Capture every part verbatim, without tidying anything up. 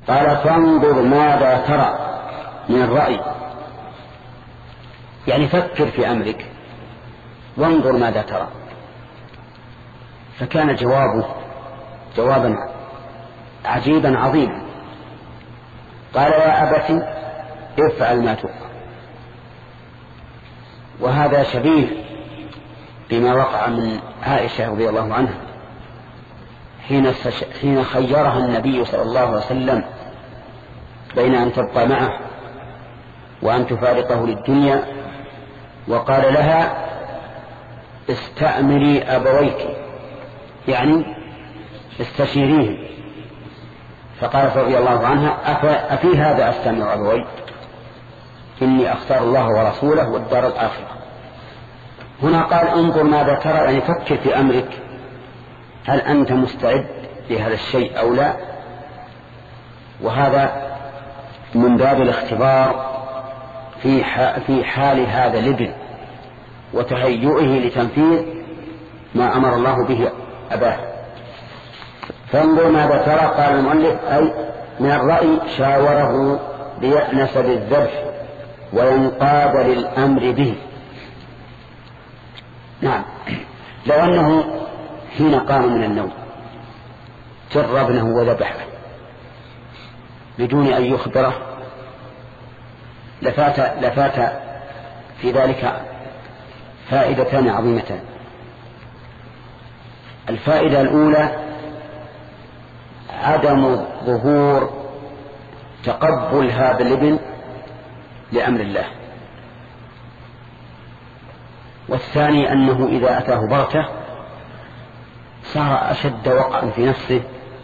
قال فانظر ماذا ترى من الرأي، يعني فكر في أمرك وانظر ماذا ترى. فكان جوابه جوابا عجيبا عظيما. قال يا أبت افعل ما تؤمر. وهذا شبيه بما وقع من عائشة رضي الله عنها حين حين خيرها النبي صلى الله عليه وسلم بين أن تبقى معه وأن تفارقه للدنيا، وقال لها استأمري أبويك، يعني استشيريه. فقالت رضي الله عنها أفي هذا أستأمر أبوي؟ إني أختار الله ورسوله والدار الآخرة. هنا قال انظر ماذا ترى، يعني فكر في أمرك، هل أنت مستعد لهذا الشيء أو لا. وهذا من باب الاختبار في في حال هذا الابن وتهيئه لتنفيذ ما أمر الله به أباه. فانظر ماذا ترى. قال المؤلف أي من الرأي شاوره ليأنس بالذبح وينقاد للأمر به. نعم، لو أنه حين قام من النوم جر ابنه وذبحه بدون أن يخبره لفات, لفات في ذلك فائدتان عظيمتان. الفائدة الأولى عدم ظهور تقبل هذا الابن لأمر الله، والثاني أنه إذا أتاه بغتة صار أشد وقعا في نفسه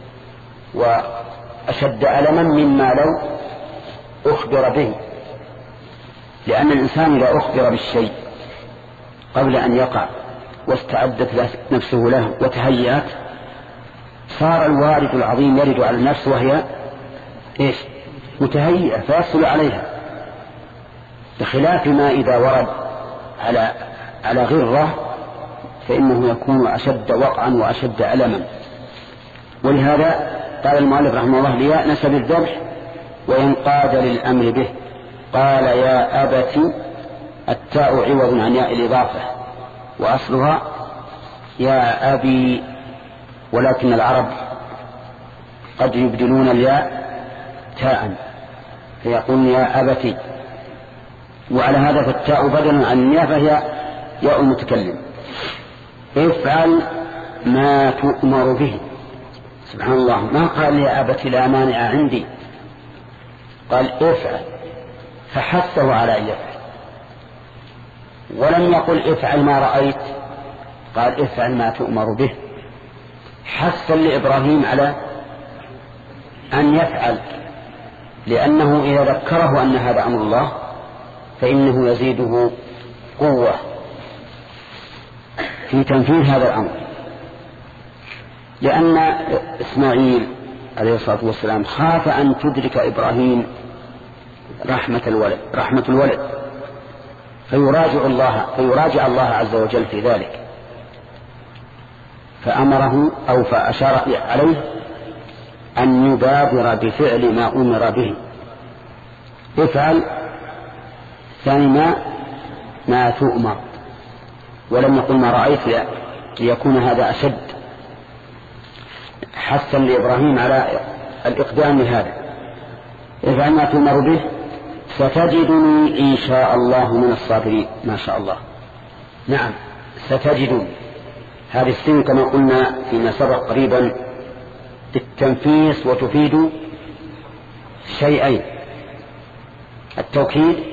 وأشد ألما مما لو أخبر به، لأن الإنسان إذا أخبر بالشيء قبل أن يقع واستعدت نفسه له وتهيأت صار الوارد العظيم يرد على النفس وهي إيش؟ متهيئة فيصل عليها، بخلاف ما إذا ورد على على غرة فإنه يكون أشد وقعا وأشد ألما. ولهذا قال المؤلف رحمه الله ليأنس بالذبح وينقاد للأمر به. قال يا أبت، التاء عوض عن ياء الإضافة وأصلها يا أبي، ولكن العرب قد يبدلون الياء تاء فيقول يا أبتي، وعلى هذا فالتاء بدلا عن الياء فهي ياء المتكلم. افعل ما تؤمر به. سبحان الله، ما قال يا أبت لا مانع عندي، قال افعل، فحثه على أن يفعل، ولم يقل افعل ما رأيت، قال افعل ما تؤمر به، حثا لإبراهيم على أن يفعل، لأنه إذا ذكره أن هذا أمر الله فإنه يزيده قوة في تنفيذ هذا الأمر. لأن إسماعيل عليه الصلاة والسلام خاف أن تدرك إبراهيم رحمة الولد رحمة الولد فيراجع الله فيراجع الله عز وجل في ذلك، فأمره أو فأشار عليه أن يبادر بفعل ما أمر به. افعل ثاني ما ما تؤمر، ولم يقل ما رأيت ليكون هذا أشد حثا لإبراهيم على الإقدام لهذا. افعل ما تؤمر به ستجدني إن شاء الله من الصابرين. ما شاء الله، نعم ستجدني، هذه السين كما قلنا فيما سبق قريبا بالتنفيس وتفيد شيئين: التوكيد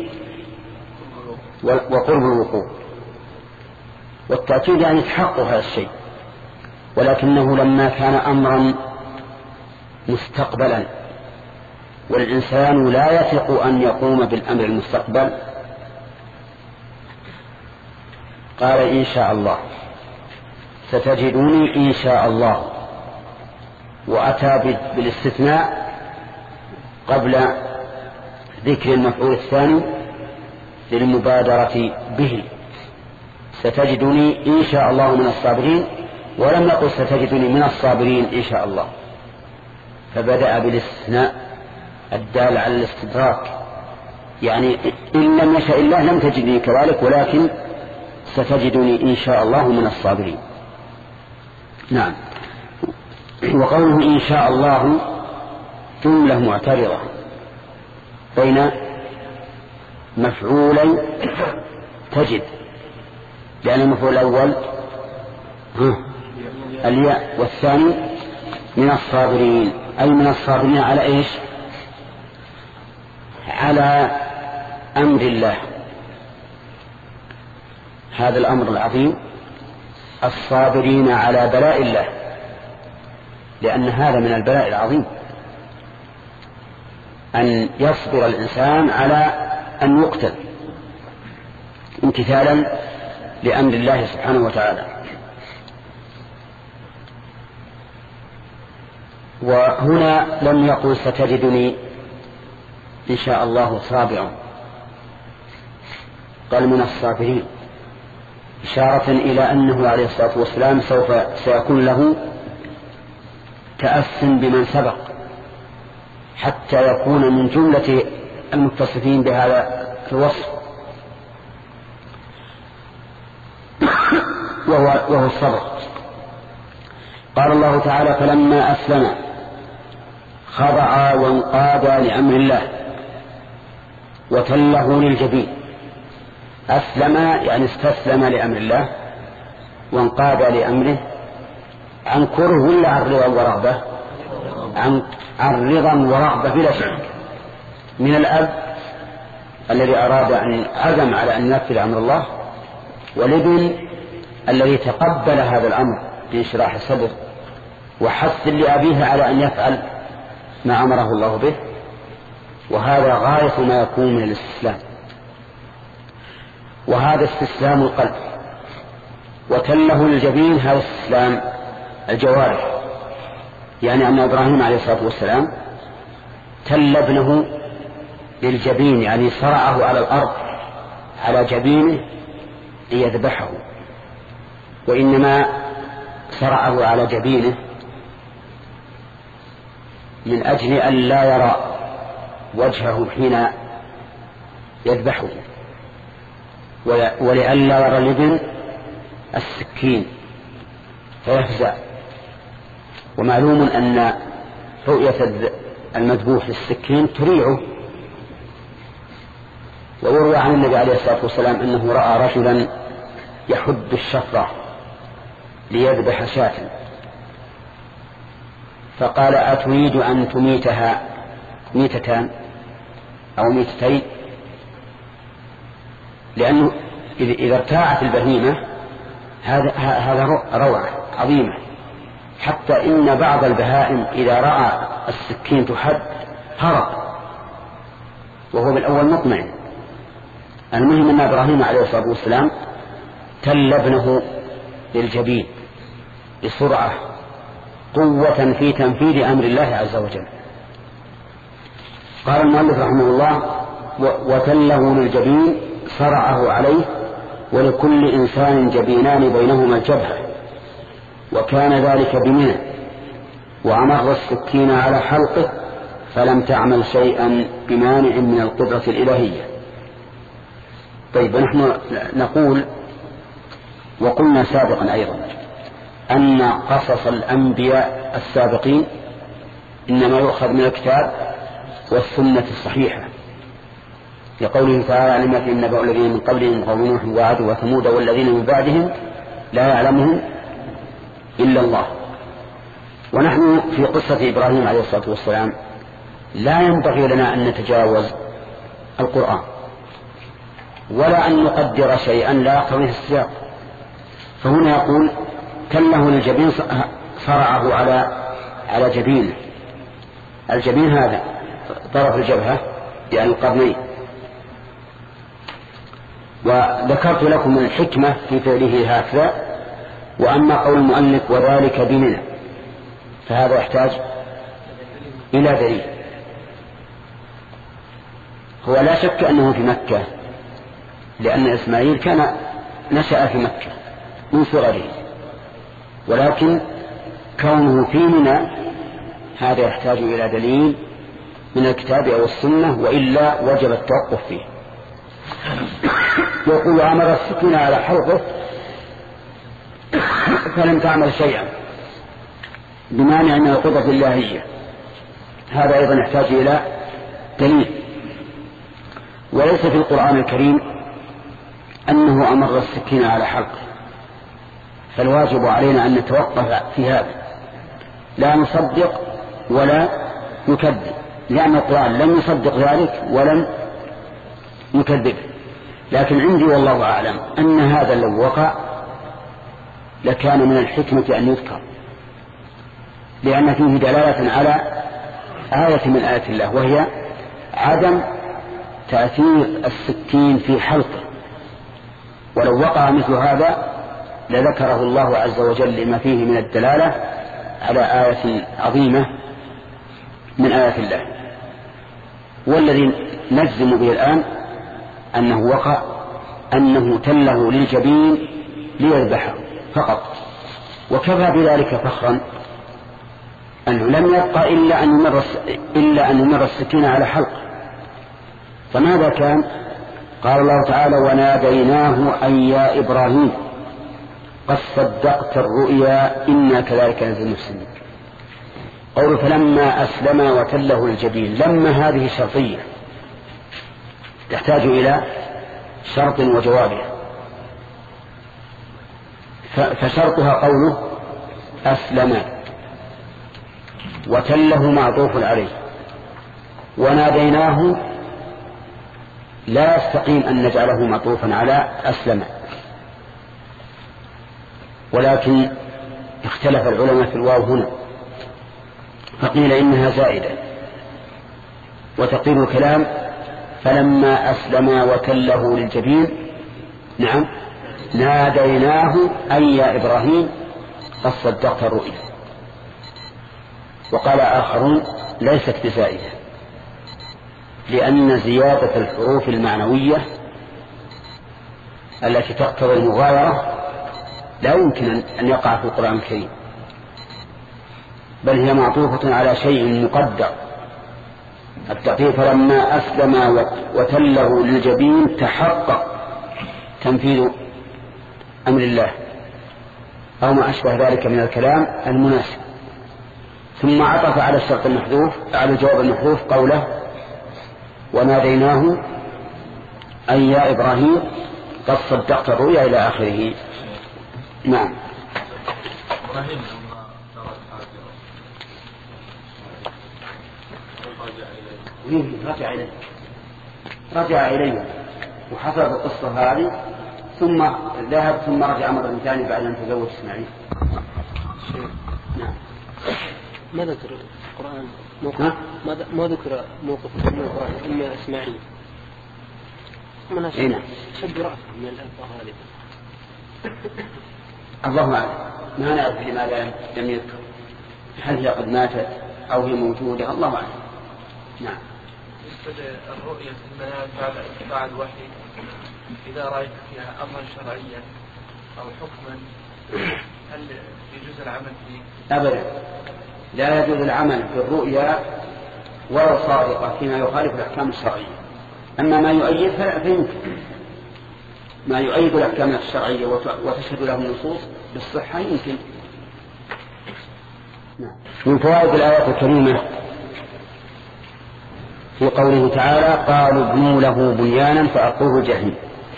وقرب الوقوع، والتأكيد يعني تحقق هذا الشيء، ولكنه لما كان أمرا مستقبلا والإنسان لا يثق أن يقوم بالأمر المستقبل قال إن شاء الله، ستجدوني إن شاء الله، وأتى بالاستثناء قبل ذكر المفعول الثاني للمبادرة به. ستجدني إن شاء الله من الصابرين، ولم يقل ستجدني من الصابرين إن شاء الله، فبدأ بالاستثناء الدال على الاستدراك، يعني إن لم يشاء الله لم تجدني كذلك، ولكن ستجدني إن شاء الله من الصابرين. نعم. وقوله إن شاء الله جملة معترضة بين مفعولي تجد، لأن المفعول الأول الياء والثاني من الصابرين، أي من الصابرين على إيش؟ على أمر الله، هذا الأمر العظيم، الصابرين على بلاء الله، لأن هذا من البلاء العظيم أن يصبر الإنسان على أن يقتل امتثالا لأمر الله سبحانه وتعالى. وهنا لم يقل ستجدني إن شاء الله صابرا، قال من الصابرين، إشارة إلى أنه عليه الصلاة والسلام سوف سيكون له تأس بمن سبق حتى يكون من جملة المتصفين بهذا الوصف، وهو, وهو الصبر. قال الله تعالى فلما أسلم خضع وانقاد لأمر الله وتله للجبين. أسلم يعني استسلم لأمر الله، وانقاد لأمره، عن كره ولا عن رضا ورغبة؟ عن, عن رضا ورغبة بلا شك، من الأب الذي أراد أن عزم على أن ينفذ أمر الله، والابن الذي تقبل هذا الأمر بانشراح الصدر وحث لأبيه على أن يفعل ما أمره الله به، وهذا غاية ما يكون من الاستسلام، وهذا استسلام القلب. وتله الجبين هذا استسلام الجوارح، يعني أن إبراهيم عليه الصلاة والسلام تل ابنه للجبين، يعني صرعه على الأرض على جبينه ليذبحه، وإنما صرعه على جبينه من أجل أن لا يرى وجهه حين يذبحه، ولئلا يرى الابن السكين فيفزع. ومعلوم أن رؤية المذبوح للسكين تريعه. ويروى عن النبي عليه الصلاة والسلام أنه رأى رجلا يحد الشفرة ليذبح شاة، فقال أتريد أن تميتها ميتتان أو ميتتين؟ لأنه إذا ارتاعت البهيمة هذا هذا روعة عظيمة، حتى إن بعض البهائم إذا رأى السكين تحد هرب وهو بالأول مطمئن. المهم أن إبراهيم عليه الصلاة والسلام تل ابنه للجبين بسرعة، قوة في تنفيذ أمر الله عز وجل. قال المؤلف رحمه الله وتله للجبين صرعه عليه، ولكل إنسان جبينان بينهما الجبهة، وكان ذلك بمنى، وأمر السكين على حلقه فلم تعمل شيئا بمانع من القدرة الإلهية. طيب، نحن نقول وقلنا سابقا أيضا أن قصص الأنبياء السابقين إنما يؤخذ من الكتاب والسنة الصحيحة، لقوله تعالى علم في النبأ الذين من قبلهم قوم نوح وعاد وثمود والذين من بعدهم لا يعلمهم إلا الله. ونحن في قصة إبراهيم عليه الصلاة والسلام لا ينبغي لنا أن نتجاوز القرآن ولا أن نقدر شيئا لا يقتضيه السياق. فهنا يقول تله للجبين صرعه على على جبينه. الجبين هذا طرف الجبهة يعني القرنين. وذكرت لكم الحكمة في فعله هكذا. وأما قول المؤلف وذلك بمنى فهذا يحتاج إلى دليل. هو لا شك أنه في مكة، لأن إسماعيل كان نشأ في مكة من صغره، ولكن كونه في منى هذا يحتاج إلى دليل من الكتاب أو السنة، وإلا وجب التوقف فيه. يقول أمر السكين على حلقه فلم تعمل شيئا بمانع من القدرة الإلهية، هذا أيضا يحتاج إلى دليل. وليس في القرآن الكريم أنه أمر السكين على حلقه، فالواجب علينا أن نتوقف في هذا، لا نصدق ولا نكذب، لأن القرآن لم يصدق ذلك ولم يكذب. لكن عندي والله أعلم أن هذا لو وقع لكان من الحكمة أن يذكر، لأن فيه دلالة على آية من آيات الله، وهي عدم تأثير السكين في حلقه. ولو وقع مثل هذا لذكره الله عز وجل لما فيه من الدلالة على آية عظيمة من آيات الله. والذي نجزم به الآن أنه وقع، أنه تله للجبين ليذبحه فقط، وكفى بذلك فخرا أنه لم يبقى إلا أن يمر إلا أن يمر السكين على حلق. فماذا كان؟ قال الله تعالى: وناديناه أن يا إبراهيم قد صدقت الرؤيا إنا كذلك نجزي المحسنين. قول فلما أسلم وتله الجبين، لما هذه شرطية تحتاج إلى شرط وجوابها، فشرطها قوله أسلم، وتله معطوف عليه، وناديناه لا يستقيم أن نجعله معطوفا على أسلم، ولكن اختلف العلماء في الواو هنا، فقيل إنها زائدة، وتقيل الكلام فلما أسلم وتله للجبين نعم ناديناه أن يا إبراهيم قد صدقت الرؤيا. وقال آخرون ليست بزائدة، لأن زيادة الحروف المعنوية التي تقتضي المغايرة لا يمكن أن يقع في القرآن الكريم، بل هي معطوفة على شيء مقدر. التقدير فلما أسلم وتله للجبين تحقق تنفيذ أمر الله أو ما أشبه ذلك من الكلام المناسب. ثم عطف على الشرط المحذوف على الجواب المحذوف قوله وناديناه أي يا إبراهيم قد صدقت الرؤيا إلى آخره. نعم. رجع إليه رجع إليه وحصلت القصة هذه، ثم ذهب ثم رجع مرة ثانية بعد أن تزوج إسماعيل. نعم. ما ذكر القرآن موقف ما, ما ذكر موقف من القرآن إما إسماعيل من شد رأسه من الألفاظ هذه. الله أعلم، ما نعرف لماذا لم يذكر، هل هي قد ماتت أو هي موجودة، الله أعلم. نعم. بالنسبة للرؤية في المنام بعد اتباع الوحي، إذا رأيت فيها أمرا شرعيا أو حكما هل يجوز العمل فيه؟ أبدا، لا يجوز العمل في الرؤيا ولو صادقة فيما يخالف الأحكام الشرعية. أما ما يؤيد فيمكن، ما يؤيد الأحكام الشرعية وتشهد له النصوص بالصحة يمكن. نعم. من فوائد الآيات الكريمة في قوله تعالى قالوا ابنوا له بنيانا فألقوه الجحيم،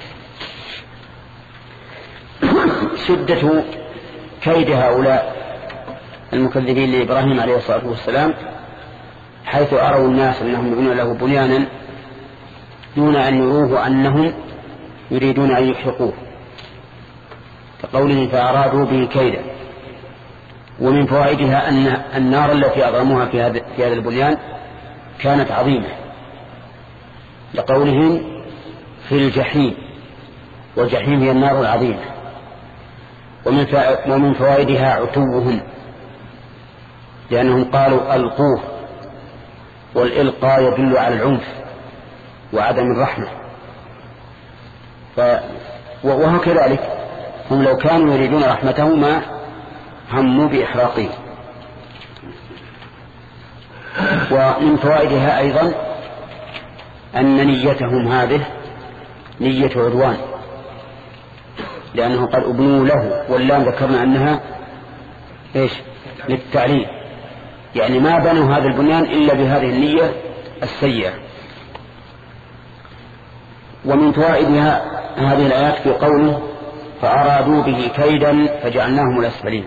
شدة كيد هؤلاء المكذبين لإبراهيم عليه الصلاة والسلام، حيث أروا الناس أنهم يبنون له بنيانا دون أن يروه أنهم يريدون أن يحرقوه، كقوله فأرادوا به كيدا. ومن فوائدها أن النار التي أضرموها في هذا في هذا البنيان كانت عظيمة، لقولهم في الجحيم، والجحيم هي النار العظيمة. ومن فوائدها عتوهم، لأنهم قالوا ألقوه، والإلقاء يدل على العنف وعدم الرحمة. ف... وهو كذلك، هم لو كانوا يريدون رحمته ما هموا بإحراقه. ومن فوائدها أيضا أن نيتهم هذه نية عدوان، لأنه قد أبنوا له، واللام ذكرنا أنها إيش للتعليل، يعني ما بنوا هذا البنيان إلا بهذه النية السيئة. ومن فوائدها هذه الآيات في قوله فأرادوا به كيدا فجعلناهم الأسفلين،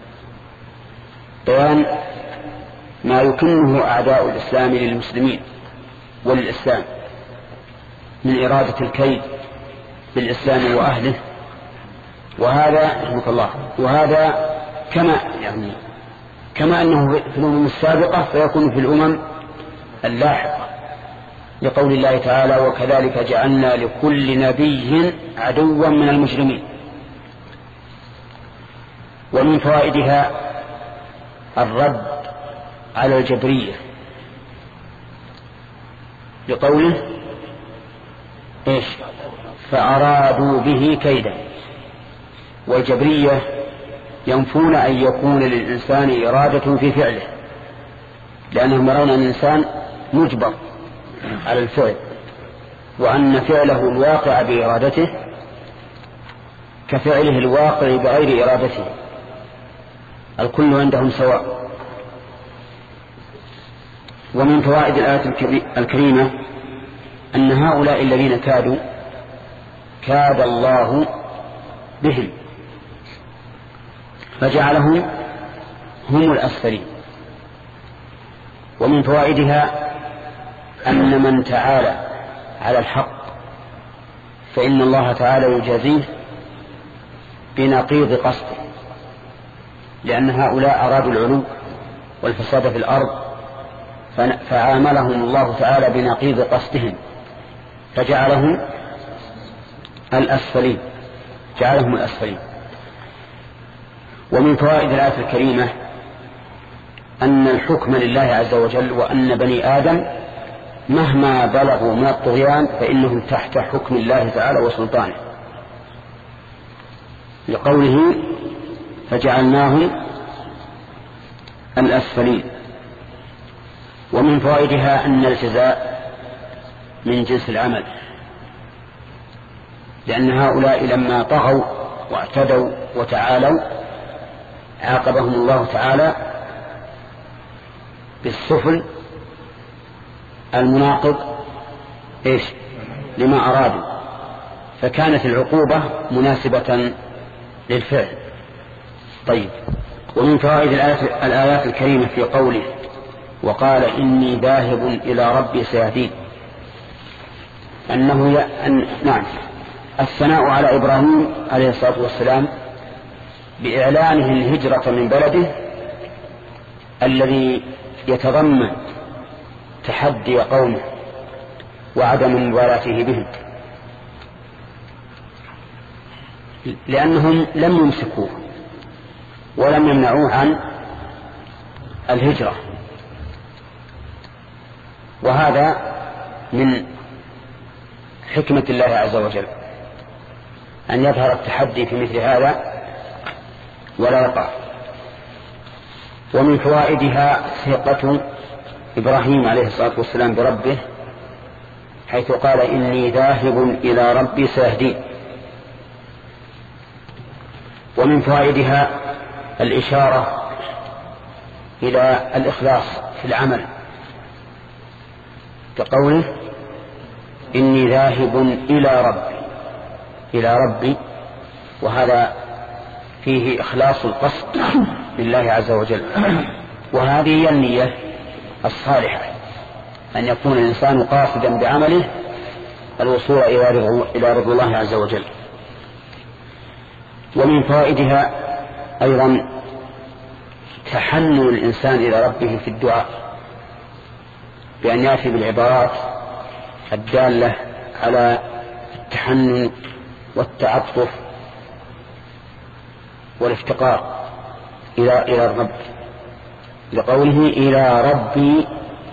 بيان ما يكنه أعداء الإسلام للمسلمين وللإسلام من إرادة الكيد بالإسلام وأهله. وهذا رحمك الله، وهذا كما يعني كما أنه في الأمم السابقة فيكون في الأمم اللاحقة، لقول الله تعالى وكذلك جعلنا لكل نبي عدوا من المجرمين. ومن فوائدها الرد على الجبرية، لقوله إيش فأرادوا به كيدا. والجبرية ينفون أن يكون للإنسان إرادة في فعله، لأنهم يرون أن الإنسان مجبر على الفعل، وأن فعله الواقع بإرادته كفعله الواقع بغير إرادته، الكل عندهم سواء. ومن فوائد الآية الكريمة أن هؤلاء الذين كادوا كاد الله بهم فجعلهم هم الأسفلين. ومن فوائدها أن من تعالى على الحق فإن الله تعالى يجازيه بنقيض قصده، لأن هؤلاء أرادوا العلو والفساد في الأرض فعاملهم الله تعالى بنقيض قصدهم فجعلهم الأسفلين جعلهم الأسفلين. ومن فوائد الآية الكريمة أن الحكم لله عز وجل، وأن بني آدم مهما بلغوا من الطغيان فإنهم تحت حكم الله تعالى وسلطانه، لقوله فجعلناهم الأسفلين. ومن فوائدها أن الجزاء من جنس العمل، لأن هؤلاء لما طغوا واعتدوا وتعالوا عاقبهم الله تعالى بالسفل المناقض إيش لما أرادوا، فكانت العقوبة مناسبة للفعل. طيب، ومن فوائد الآيات الكريمة في قوله وقال إني ذاهب إلى ربي سيهدين، أنه ي... أن... نعم الثناء على إبراهيم عليه الصلاة والسلام بإعلانه الهجرة من بلده الذي يتضمن تحدي قومه وعدم مبالاته بهم، لأنهم لم يمسكوه ولم يمنعوه عن الهجرة. وهذا من حكمة الله عز وجل أن يظهر التحدي في مثل هذا ولا يقع. ومن فوائدها ثقة إبراهيم عليه الصلاة والسلام بربه، حيث قال إني ذاهب إلى ربي سيهدين. ومن فوائدها الإشارة إلى الإخلاص في العمل، كقوله إني ذاهب إلى ربي إلى ربي، وهذا فيه إخلاص القصد لله عز وجل. وهذه هي النية الصالحة، أن يكون الإنسان قاصدا بعمله الوصول إلى رضا الله عز وجل. ومن فوائدها أيضا تحنن الإنسان إلى ربه في الدعاء، بأن يأتي بالعبارات الدالة على التحنن والتعطف والافتقار إلى إلى الرب، لقوله إلى ربي،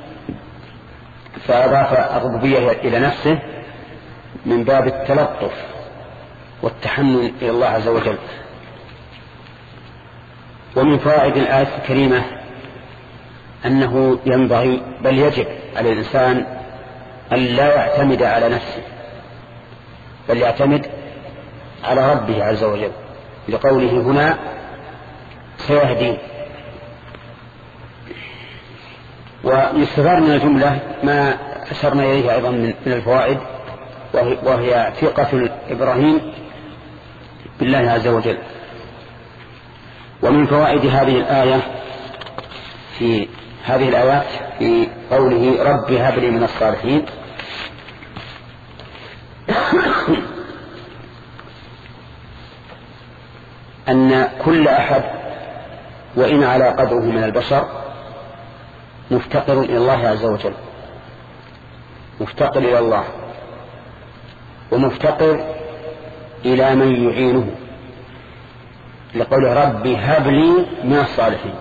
فأضاف الربوبية إلى نفسه من باب التلطف والتحنن إلى الله عز وجل. ومن فوائد الآية الكريمة أنه ينبغي بل يجب على الإنسان أن لا يعتمد على نفسه بل يعتمد على ربه عز وجل، لقوله هنا سيهدي. ويستفاد من الجملة ما أشرنا إليه أيضا من الفوائد، وهي ثقة إبراهيم بالله عز وجل. ومن فوائد هذه الآية في هذه الآيات في قوله رب هب لي من الصالحين أن كل أحد وإن على قدره من البشر مفتقر إلى الله عز وجل، مفتقر إلى الله ومفتقر إلى من يعينه، لقول ربي هب لي من الصالحين.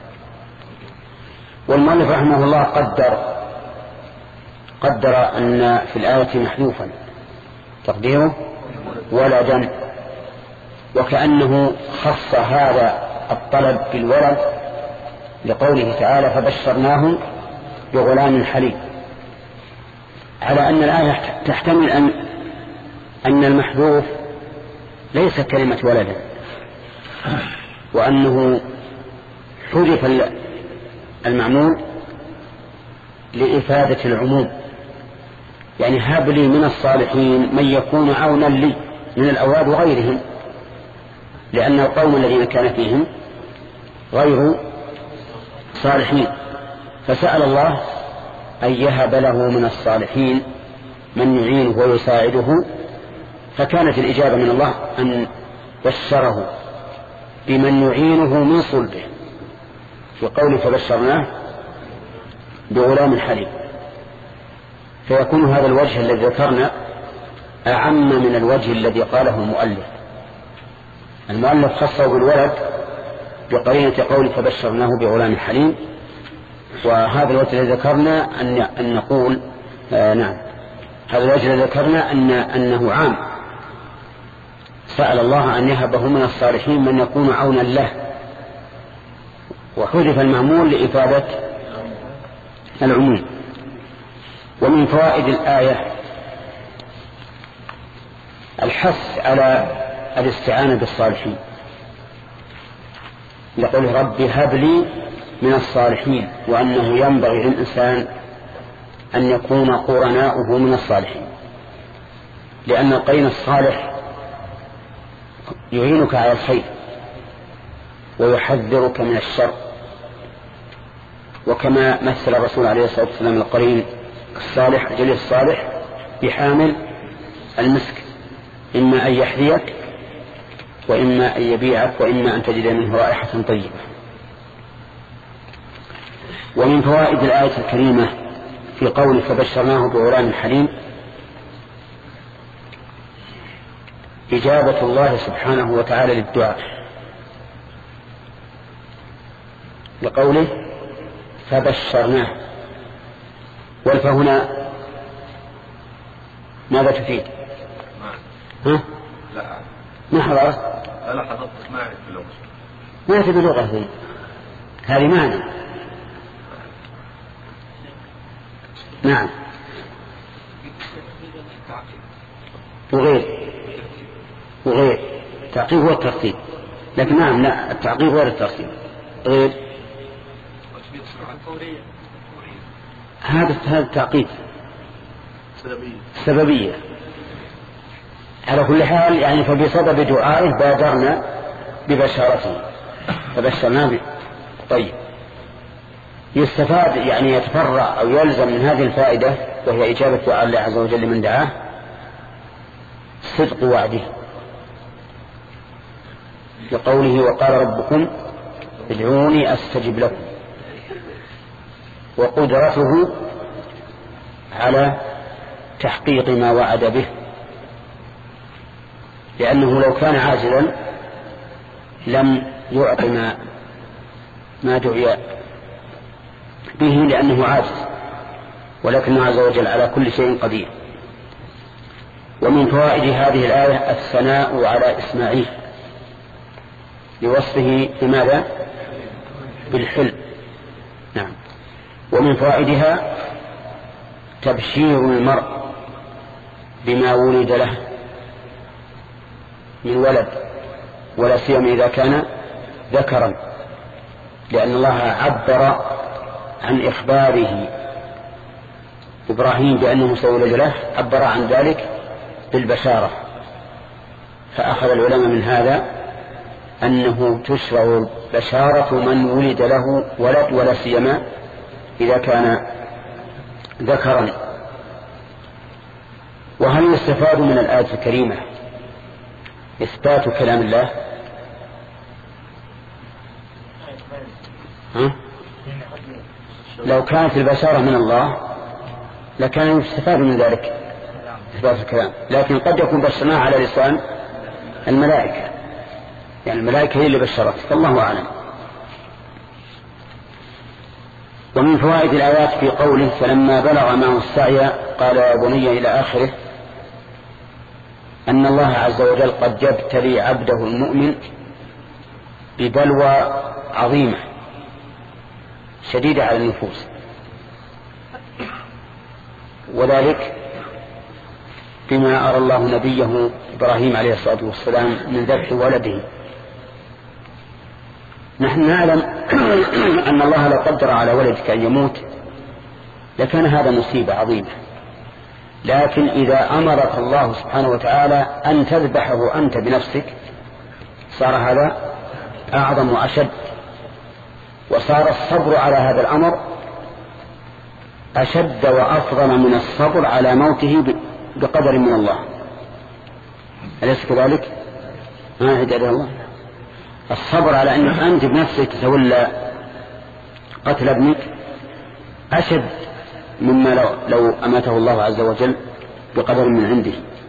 والمؤلف رحمه الله قدر قدر أن في الآية محذوفا تقديره ولدا، وكأنه خص هذا الطلب بالولد لقوله تعالى فبشرناه بغلام حليم، على أن الآية تحتمل أن أن المحذوف ليس كلمة ولدا، وأنه حذف المعمول لإفادة العموم، يعني هب لي من الصالحين من يكون عونا لي من الأولاد وغيرهم، لأن القوم الذين كان فيهم غير صالحين، فسأل الله أن يهب له من الصالحين من يعينه ويساعده، فكانت الإجابة من الله أن بشره بمن يعينه من صلبه في قوله فبشرناه بغلام حليم. فيكون هذا الوجه الذي ذكرنا أعم من الوجه الذي قاله المؤلف. المؤلف خصه بالولد بقرينة قوله فبشرناه بغلام حليم، وهذا الوجه الذي ذكرنا أن, أن نقول آه نعم هذا الوجه الذي ذكرنا أن أنه عام، سأل الله أن يهبه من الصالحين من يكون عونا له، وحذف المعمول لإفادة العموم. ومن فوائد الآية الحث على الاستعانة بالصالحين، لقول ربي هب لي من الصالحين، وأنه ينبغي للإنسان أن يكون قرناؤه من الصالحين، لأن القرين الصالح يعينك على الخير ويحذرك من الشر، وكما مثل الرسول عليه الصلاة والسلام القرين الصالح الجليل الصالح بحامل المسك، إما أن يحذيك وإما أن يبيعك وإما أن تجد منه رائحة طيبة. ومن فوائد الآية الكريمة في قوله فبشرناه بغلام حليم إجابة الله سبحانه وتعالى للدعاء، لقوله فبشرناه، والفاء هنا ماذا تفيد؟ ها؟ لا ما حضرت؟ أنا حضرت ما أعرف اللغة. ما في بلغة هذه هذه معنى. نعم وغير وغير التعقيب هو الترتيب، لكن نعم لا التعقيب غير الترتيب. غير هذا هذا التعقيد سببية على كل حال، يعني فبسبب دعائه بادرنا ببشارته فبشرنا به. طيب يستفاد يعني يتفرع أو يلزم من هذه الفائدة وهي إجابة دعاء الله عز وجل من دعاه صدق وعده، لقوله وقال ربكم ادعوني أستجب لكم، وقدرته على تحقيق ما وعد به، لأنه لو كان عاجلا لم يعط ما, ما دعي به لأنه عاجز، ولكنه عز وجل على كل شيء قدير. ومن فوائد هذه الآية الثناء على إسماعيل لوصفه بماذا؟ بالحلم. نعم ومن فوائدها تبشير المرء بما ولد له من ولد، ولا سيما إذا كان ذكرا، لأن الله عبر عن إخباره إبراهيم بأنه سيولد له، عبر عن ذلك بالبشارة. فأخذ العلماء من هذا أنه تشرع بشارة من ولد له ولد، ولا سيما إذا كان ذكرا. وهل يستفاد من الآية الكريمة إثبات كلام الله؟ ها؟ لو كانت البشارة من الله لكان يستفاد من ذلك إثبات الكلام، لكن قد يكون بشرناه على لسان الملائكة، يعني الملائكة هي اللي بشرت، فالله أعلم. ومن فوائد الآيات في قوله فلما بلغ معه السعي قال يا بني إلى آخره، أن الله عز وجل قد يبتلي عبده المؤمن ببلوى عظيمة شديدة على النفوس، وذلك بما أرى الله نبيه إبراهيم عليه الصلاة والسلام من ذبح ولده. نحن نعلم أن الله لو قدر على ولدك أن يموت لكان هذا مصيبة عظيمة، لكن إذا أمرك الله سبحانه وتعالى أن تذبحه أنت بنفسك صار هذا أعظم وأشد، وصار الصبر على هذا الأمر أشد وأفضل من الصبر على موته بقدر من الله. أليس كذلك؟ ما هدى الله. الصبر على أنك أنت بنفسك تتولى قتل ابنك أشد مما لو, لو أماته الله عز وجل بقدر من عنده.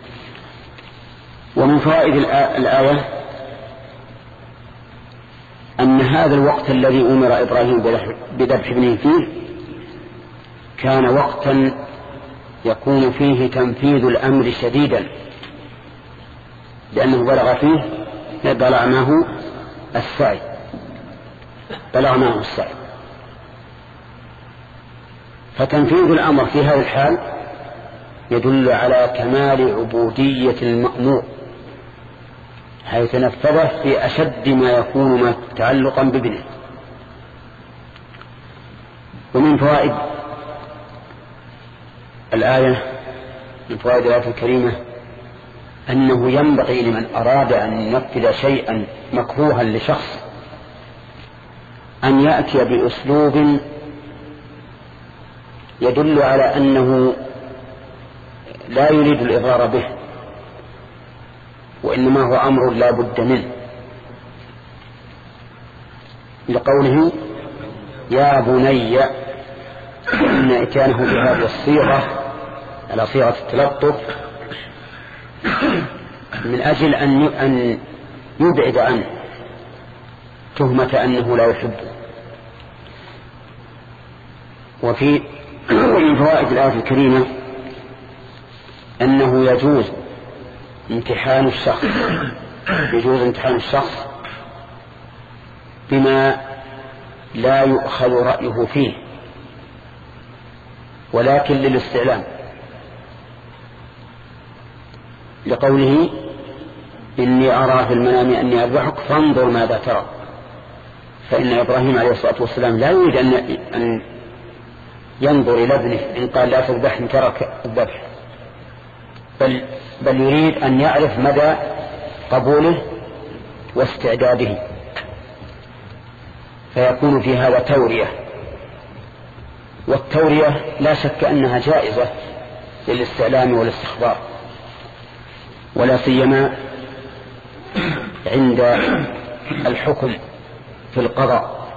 ومن فوائد الآية أن هذا الوقت الذي أمر إبراهيم بذبح ابنه فيه كان وقتا يكون فيه تنفيذ الأمر شديدا، لأنه بلغ فيه بلغ معه السعي بلغ معه السعي فتنفيذ الأمر في هذه الحال يدل على كمال عبودية المأمور، حيث نفذه في أشد ما يكون تعلقا بابنه. ومن فوائد الآية من فوائد الآية الكريمة أنه ينبغي لمن أراد أن ينفذ شيئا مكروها لشخص أن يأتي بأسلوب يدل على أنه لا يريد الإضرار به، وإنما هو أمر لا بد منه، لقوله يا بني، إن إتيانه بهذه الصيغة على صيغة التلطف من أجل أن يبعد عنه تهمة أنه لا يحبه. وفي من فوائد الآية الكريمة أنه يجوز امتحان الشخص يجوز امتحان الشخص بما لا يؤخذ رأيه فيه، ولكن للاستعلام، لقوله إني أرى في المنام أني أذبحك فانظر ماذا ترى. فإن إبراهيم عليه الصلاة والسلام لا يريد أن ينظر إلى ابنه إن قال لا تذبحني ترك الذبح، بل, بل يريد أن يعرف مدى قبوله واستعداده، فيكون في هذا تورية. والتورية لا شك أنها جائزة للاستعلام والاستخبار، ولا سيما عند الحكم في القضاء.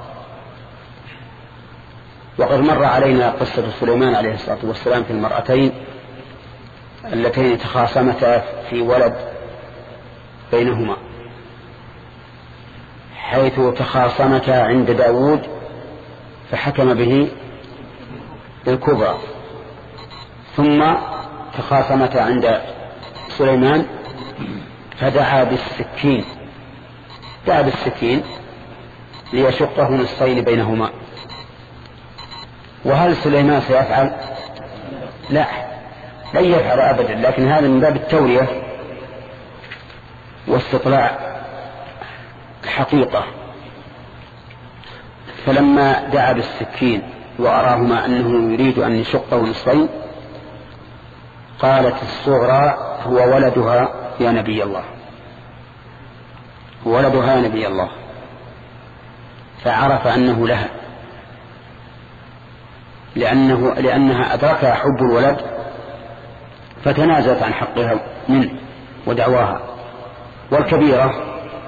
وقد مر علينا قصة سليمان عليه الصلاة والسلام في المرأتين اللتين تخاصمتا في ولد بينهما، حيث تخاصمتا عند داود فحكم به بالكبرى، ثم تخاصمتا عند سليمان فدعا بالسكين دعا بالسكين ليشقه نصفين بينهما. وهل سليمان سيفعل؟ لا، لن يفعل أبدا، لكن هذا من باب التورية واستطلاع الحقيقة. فلما دعا بالسكين وأراهما أنه يريد أن يشقه نصفين قالت الصغرى هو ولدها يا نبي الله، هو ولدها يا نبي الله، فعرف أنه لها، لأنه لأنها أدركها حب الولد فتنازلت عن حقها منه ودعواها. والكبيرة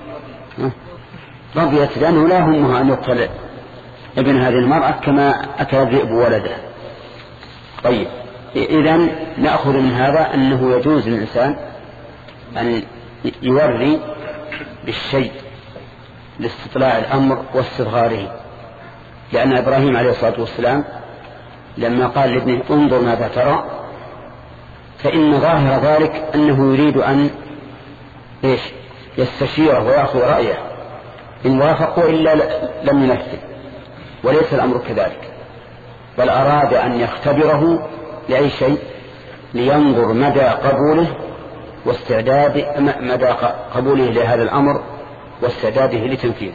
رضيت لأنه لا همها أن يقتل ابن هذه المرأة كما أكل الذئب ولده. طيب، إذن نأخذ من هذا أنه يجوز للإنسان أن يوري بالشيء لاستطلاع الأمر واستصغاره، لأن إبراهيم عليه الصلاة والسلام لما قال لابنه انظر ماذا ترى فإن ظاهر ذلك أنه يريد أن إيش يستشيره ويأخذ رأيه، إن وافقوا إلا لم ينفذ، وليس الأمر كذلك، بل أراد أن يختبره لأي شيء لينظر مدى قبوله واستعداد مدى قبوله لهذا الأمر واستعداده لتنفيذه.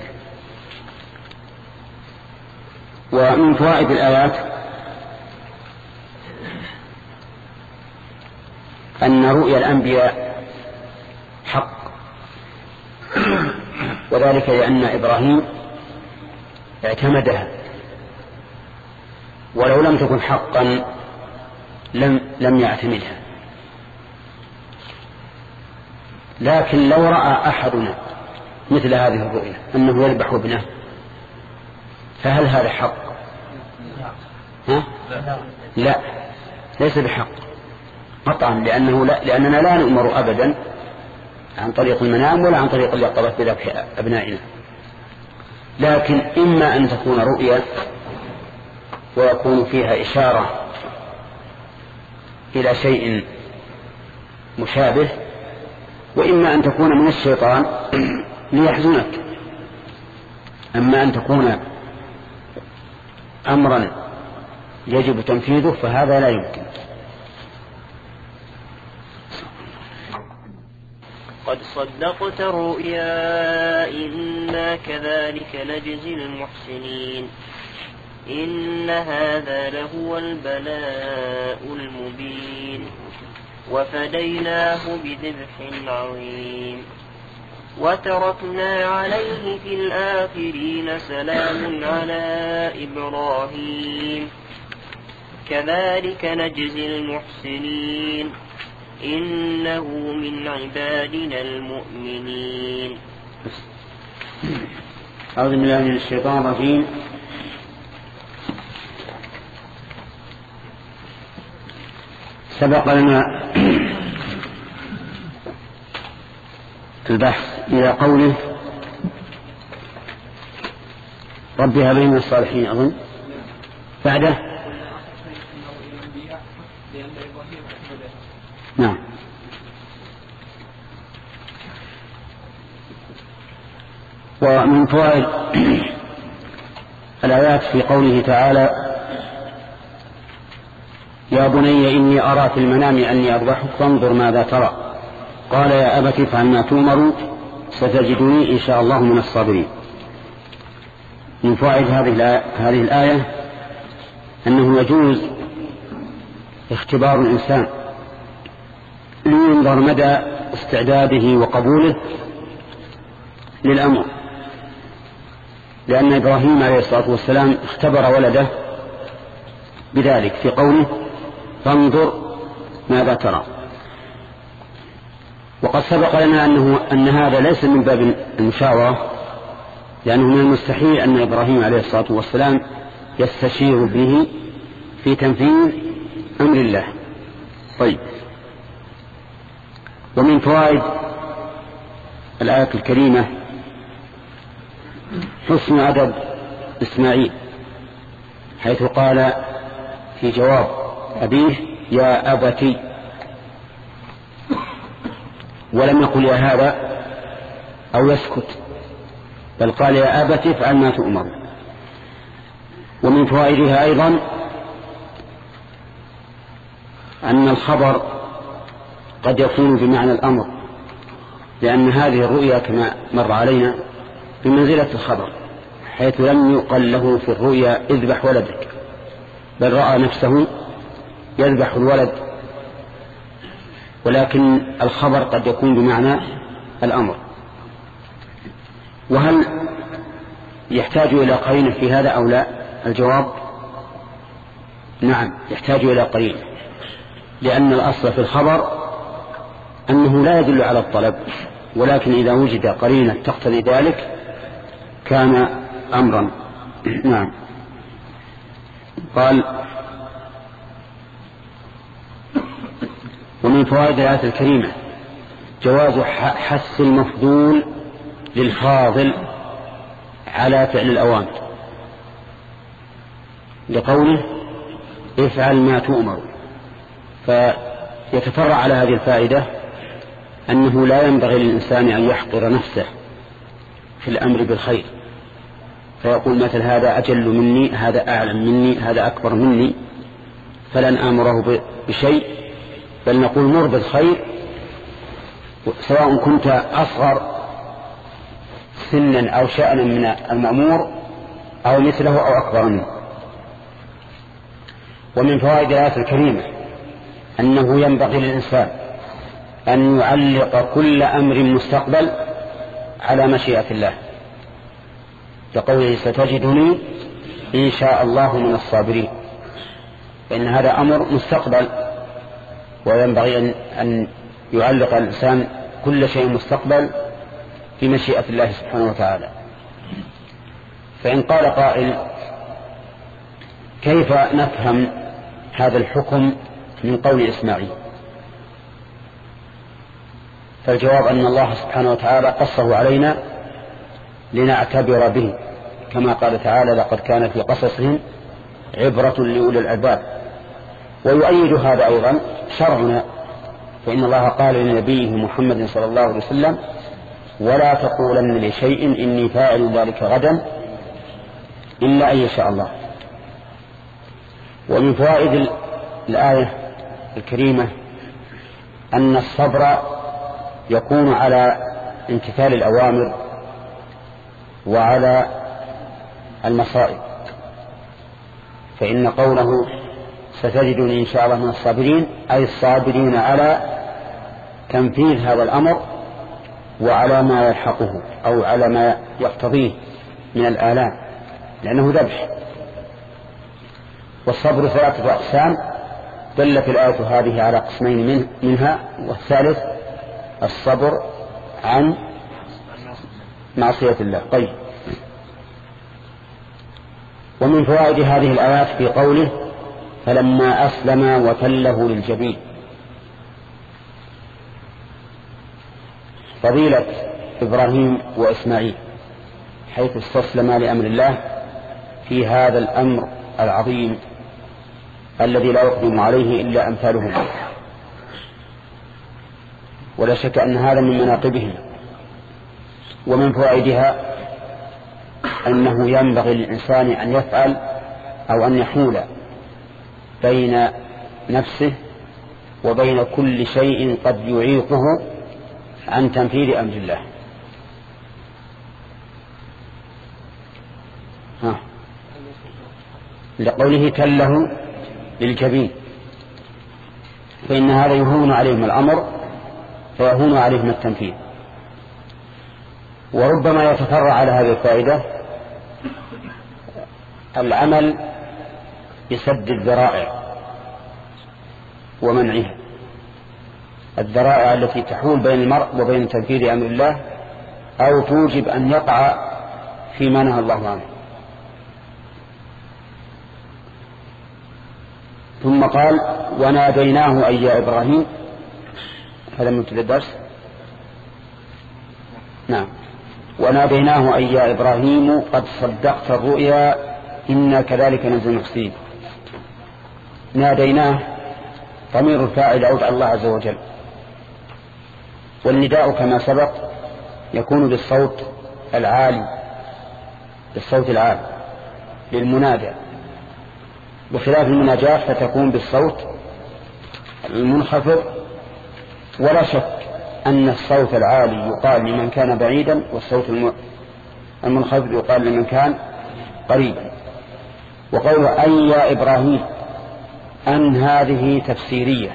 ومن فوائد الآيات أن رؤيا الأنبياء حق، وذلك لأن إبراهيم اعتمدها، ولو لم تكن حقا لم, لم يعتمدها. لكن لو رأى أحدنا مثل هذه الرؤيا أنه يذبح ابنه فهل هذا حق؟ ها؟ لا، ليس بحق قطعا، لأنه لا لأننا لا نؤمر أبدا عن طريق المنام ولا عن طريق اليقظة بذبح أبنائنا. لكن إما أن تكون رؤيا ويكون فيها إشارة إلى شيء مشابه، وإما أن تكون من الشيطان ليحزنك. أما أن تكون أمرا يجب تنفيذه فهذا لا يمكن. قد صدقت الرؤيا إنا كذلك نجزي المحسنين إن هذا لهو البلاء المبين وفديناه بذبح عظيم وتركنا عليه في الآخرين سلام على إبراهيم كذلك نجزي المحسنين إنه من عبادنا المؤمنين. أعوذ بالله من الشيطان الرجيم. سبق لنا البحث إلى قوله رب هب لي من الصالحين، أظن بعده نعم. ومن فوائد الآيات في قوله تعالى يا بني إني أرى في المنام أني أذبحك فانظر ماذا ترى قال يا أبت افعل ما تؤمر ستجدني إن شاء الله من الصابرين. من فوائد هذه الآية أنه يجوز اختبار الإنسان لينظر مدى استعداده وقبوله للأمر، لأن إبراهيم عليه الصلاة والسلام اختبر ولده بذلك في قوله فانظر ماذا ترى. وقد سبق لنا أنه أن هذا ليس من باب المشاورة، لأنه من المستحيل أن إبراهيم عليه الصلاة والسلام يستشير ابنه في تنفيذ أمر الله. طيب، ومن فوائد الآية الكريمة حسن أدب إسماعيل حيث قال في جواب أبيه يا أبتي، ولم يقل يا هذا أو يسكت، بل قال يا أبتي افعل ما تؤمر. ومن فوائدها أيضا أن الخبر قد يكون بمعنى الأمر، لأن هذه الرؤيا كما مر علينا بمنزلة الخبر، حيث لم يقل له في الرؤيا اذبح ولدك، بل رأى نفسه يذبح الولد. ولكن الخبر قد يكون بمعنى الأمر. وهل يحتاج إلى قرينة في هذا أو لا؟ الجواب نعم، يحتاج إلى قرينة، لأن الأصل في الخبر أنه لا يدل على الطلب، ولكن إذا وجد قرينة تقتضي ذلك كان أمرا. نعم. قال: ومن فوائد الآية الكريمة جواز حث المفضول للفاضل على فعل الأوامر، لقوله افعل ما تؤمر. فيتفرع على هذه الفائدة أنه لا ينبغي للإنسان أن يحقر نفسه في الأمر بالخير، فيقول مثل هذا أجل مني، هذا أعلم مني، هذا أكبر مني، فلن آمره بشيء، بل نقول مر بالخير سواء كنت أصغر سنا أو شأنا من المأمور أو مثله أو أكبر منه. ومن فوائد الآية الكريمة أنه ينبغي للإنسان أن يعلق كل أمر مستقبل على مشيئة الله، كقوله ستجدني إن شاء الله من الصابرين، فإن هذا أمر مستقبل، وينبغي أن يعلق الإنسان كل شيء مستقبل في مشيئة الله سبحانه وتعالى. فإن قال قائل كيف نفهم هذا الحكم من قول إسماعيل؟ فالجواب أن الله سبحانه وتعالى قصه علينا لنعتبر به، كما قال تعالى لقد كان في قصصهم عبرة لأولي الألباب. ويؤيد هذا أيضا شرعنا، فإن الله قال لنبيه محمد صلى الله عليه وسلم ولا تقولن لشيء إني فاعل ذلك غدا إلا أن يشاء الله. ومن فوائد الآية الكريمة أن الصبر يكون على امتثال الأوامر وعلى المصائب، فإن قوله ستجدني إن شاء الله من الصابرين أي الصابرين على تنفيذ هذا الأمر وعلى ما يلحقه أو على ما يقتضيه من الآلام، لأنه ذبح. والصبر ثلاثة أقسام دلت الآية هذه على قسمين من منها، والثالث الصبر عن معصية الله. طيب. ومن فوائد هذه الآيات في قوله فلما أسلم وتله للجبين فضيلة إبراهيم وإسماعيل حيث استسلما لأمر الله في هذا الأمر العظيم الذي لا يقدم عليه إلا أمثالهم، ولا شك أن هذا من مناقبهم. ومن فوائدها أنه ينبغي للإنسان أن يفعل أو أن يحول بين نفسه وبين كل شيء قد يعيقه عن تنفيذ أمر الله. ها. لقوله تله للجبين، فإن هذا يهون عليهم الأمر فيهون عليهم التنفيذ. وربما يتفرع على هذه الفائدة العمل بسد الذرائع ومنعها، الذرائع التي تحول بين المرء وبين تنفيذ أمر الله أو توجب أن يقع فيما نهى الله عنه. ثم قال وناديناه أي يا إبراهيم. هذا من ابتداء الدرس. نعم. وناديناه أي يا إبراهيم قد صدقت الرؤيا إنا كذلك نجزي المحسنين. ناديناه ضمير الفاعل يعود على الله عز وجل، والنداء كما سبق يكون بالصوت العالي، بالصوت العالي للمنادى، بخلاف المناجاة فتكون بالصوت المنخفض، ولا شك أن الصوت العالي يقال لمن كان بعيدا، والصوت المنخفض يقال لمن كان قريبا. وقوله أي يا إبراهيم أن هذه تفسيرية،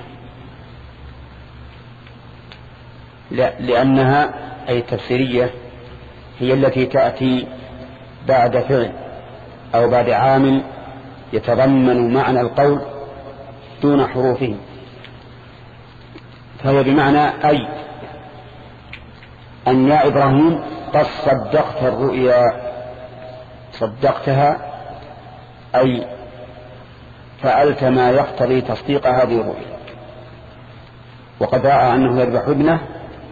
لأنها أي تفسيرية هي التي تأتي بعد فعل أو بعد عامل يتضمن معنى القول دون حروفه، فهي بمعنى أي أن يا إبراهيم قد صدقت الرؤيا، صدقتها أي فعلت ما يقتضي تصديق هذه الرؤيا. وقد رأى أنه يذبح ابنه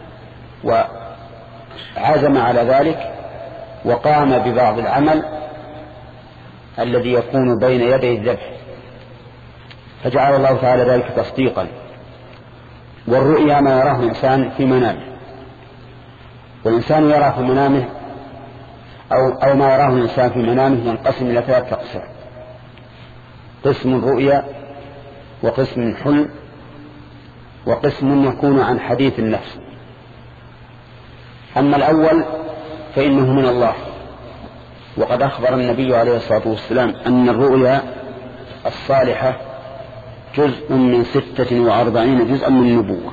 وعزم على ذلك وقام ببعض العمل الذي يكون بين يدي الذبح، فجعل الله تعالى ذلك تصديقا. والرؤيا ما يراه الإنسان في منامه، والإنسان يرى في منامه أو, أو ما يراه الإنسان في منامه ينقسم إلى ثلاثة أقسام: قسم رؤيا، وقسم حلم، وقسم يكون عن حديث النفس. أما الأول فإنه من الله، وقد أخبر النبي عليه الصلاة والسلام أن الرؤيا الصالحة جزء من ستة وأربعين جزءا من النبوة.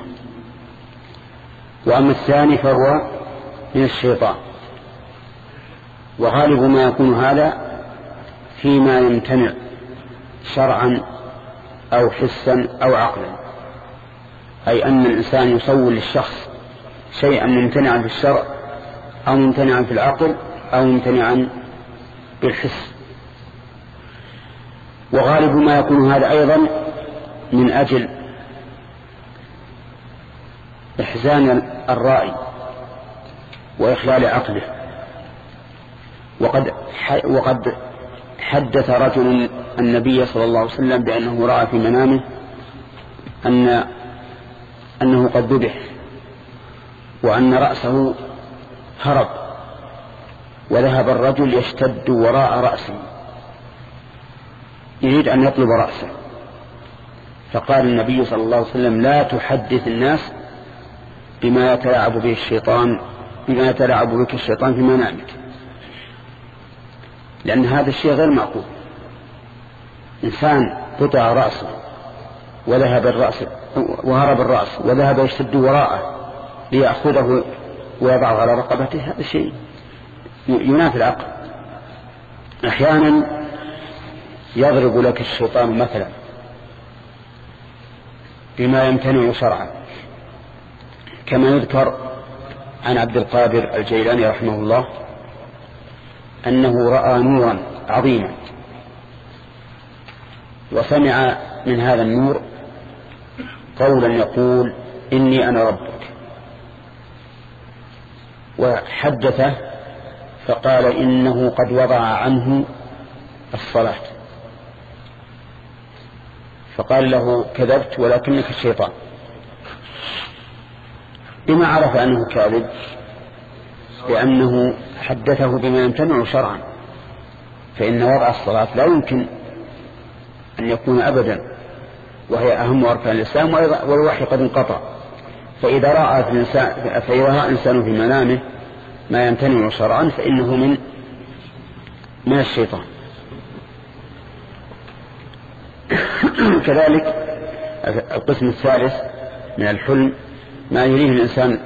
وأما الثاني فهو من الشيطان، وغالب ما يكون هذا فيما يمتنع شرعا أو حسا أو عقلا، أي أن الإنسان يسول للشخص شيئا ممتنعا في الشرع أو ممتنعا في العقل أو ممتنعا بالحس. وغالب ما يكون هذا أيضا من أجل إحزان الرائي وإخلال عقله. وقد وقد حدث رجل النبي صلى الله عليه وسلم بأنه رأى في منامه أن أنه قد ذبح، وأن رأسه هرب، وذهب الرجل يشتد وراء رأسه يريد أن يطلب رأسه، فقال النبي صلى الله عليه وسلم: لا تحدث الناس بما يتلاعب به الشيطان بما يتلاعب بك الشيطان في منامك، لأن هذا الشيء غير معقول. إنسان قطع رأسه وذهب الرأس وهرب الرأس وذهب يشتد وراءه ليأخذه ويضعه على رقبته، هذا شيء ينافي العقل. أحيانا يضرب لك الشيطان مثلا بما يمتنع شرعا، كما يذكر عن عبد القادر الجيلاني رحمه الله أنه رأى نورا عظيما، وسمع من هذا النور قولا يقول: إني أنا ربك، وحدثه فقال: إنه قد وضع عنه الصلاة. فقال له: كذبت ولكنك الشيطان. بما عرف أنه كاذب؟ لأنه حدثه بما يمتنع شرعا، فإن وضع الصلاة لا يمكن أن يكون أبدا، وهي أهم أركان الإسلام، والوحي قد انقطع. فإذا رأى في الإنسان فإذا رأى الإنسان في منامه ما يمتنع شرعا فإنه من من الشيطان. كذلك القسم الثالث من الحلم ما يريه الإنسان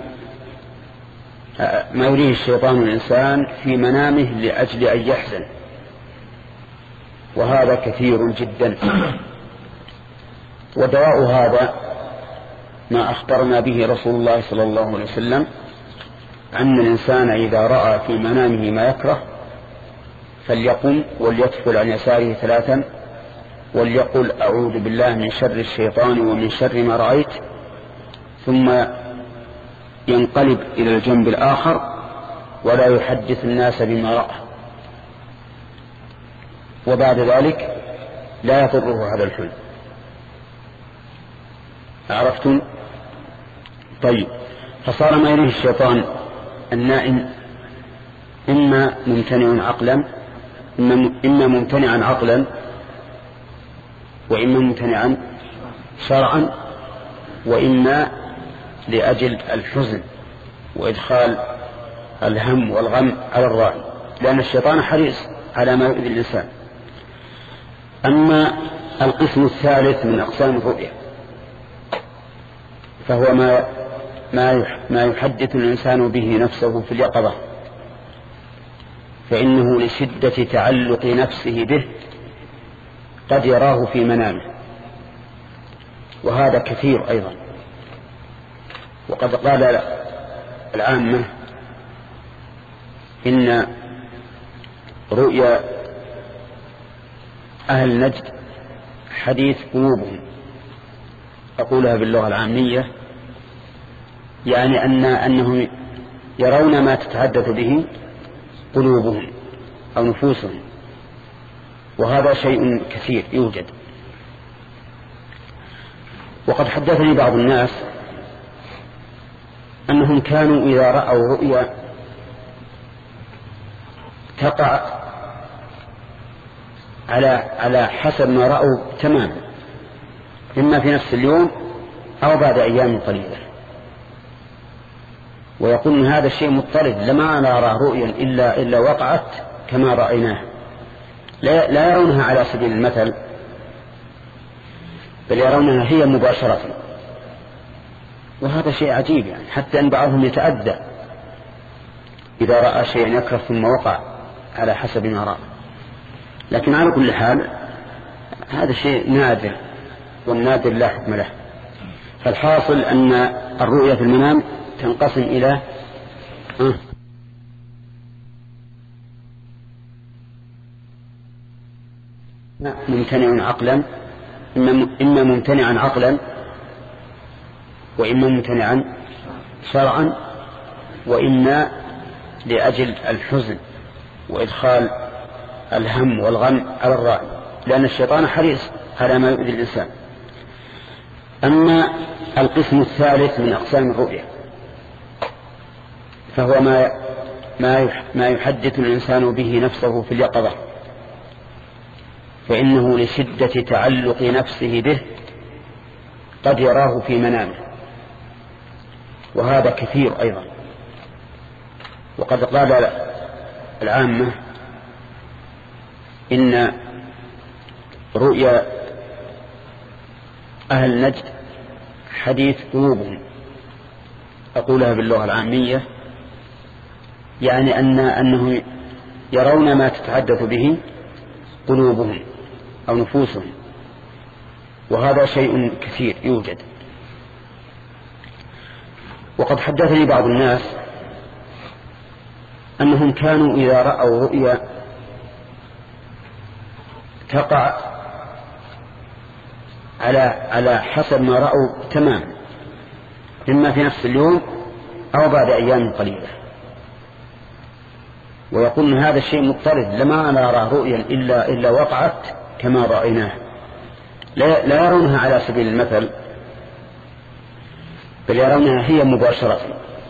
ما يريه الشيطان الإنسان في منامه لأجل أن يحزن، وهذا كثير جدا. ودواء هذا ما أخبرنا به رسول الله صلى الله عليه وسلم، أن الإنسان إذا رأى في منامه ما يكره فليقم وليتفل عن يساره ثلاثا وليقل: أعوذ بالله من شر الشيطان ومن شر ما رأيت، ثم ينقلب إلى الجنب الآخر ولا يحدث الناس بما رأى، وبعد ذلك لا يضره هذا الحلم. عرفتم؟ طيب، فصار ما يريه الشيطان النائم إما ممتنع عقلا إما ممتنعا عقلا وإما ممتنعا شرعا وإما لأجل الحزن وإدخال الهم والغم على الراعي، لأن الشيطان حريص على ما يؤذي الإنسان. أما القسم الثالث من أقسام الرؤيا فهو ما ما يحدث الإنسان به نفسه في اليقظة، فإنه لشدة تعلق نفسه به قد يراه في منامه، وهذا كثير أيضا. وقد قال العامة إن رؤيا أهل نجد حديث قلوبهم، أقولها باللغة العامية، يعني أن أنهم يرون ما تتحدث به قلوبهم أو نفوسهم، وهذا شيء كثير يوجد. وقد حدثني بعض الناس أنهم كانوا إذا رأوا رؤيا تقع على على حسب ما رأوا تماما، إما في نفس اليوم أو بعد أيام قليلة، ويقول إن هذا الشيء مضطرد، لما نرى رؤيا إلا إلا وقعت كما رأيناه، لا, لا يرونها على سبيل المثل، بل يرونها هي مباشرة. وهذا شيء عجيب، يعني حتى أن بعضهم يتأذى إذا رأى شيئا يكره ثم وقع على حسب ما رأى. لكن على كل حال هذا شيء نادر، والنادر لا حكم له. فالحاصل أن الرؤيا في المنام تنقسم إلى آه ممتنع عقلا، إما ممتنعا عقلا وإما ممتنعا شرعا، وإما لأجل الحزن وإدخال الهم والغم على الراعي، لأن الشيطان حريص على ما يؤذي الإنسان. أما القسم الثالث من أقسام الرؤيا فهو ما ما يحدث الإنسان به نفسه في اليقظة، فإنه لشدة تعلق نفسه به قد يراه في منامه، وهذا كثير أيضا. وقد قال العامة إن رؤيا أهل نجد حديث قلوبهم، أقولها باللغة العامية، يعني أن أنهم يرون ما تتحدث به قلوبهم أو نفوسهم، وهذا شيء كثير يوجد. وقد حدثني بعض الناس أنهم كانوا إذا رأوا رؤيا تقع على على حسب ما رأوا تماما، إما في نفس اليوم أو بعد أيام قليلة، ويقول إن هذا الشيء مضطرد، لما نرى رؤيا إلا إلا وقعت كما رأيناه، لا, لا يرونها على سبيل المثل، بل يرونها هي مباشرة.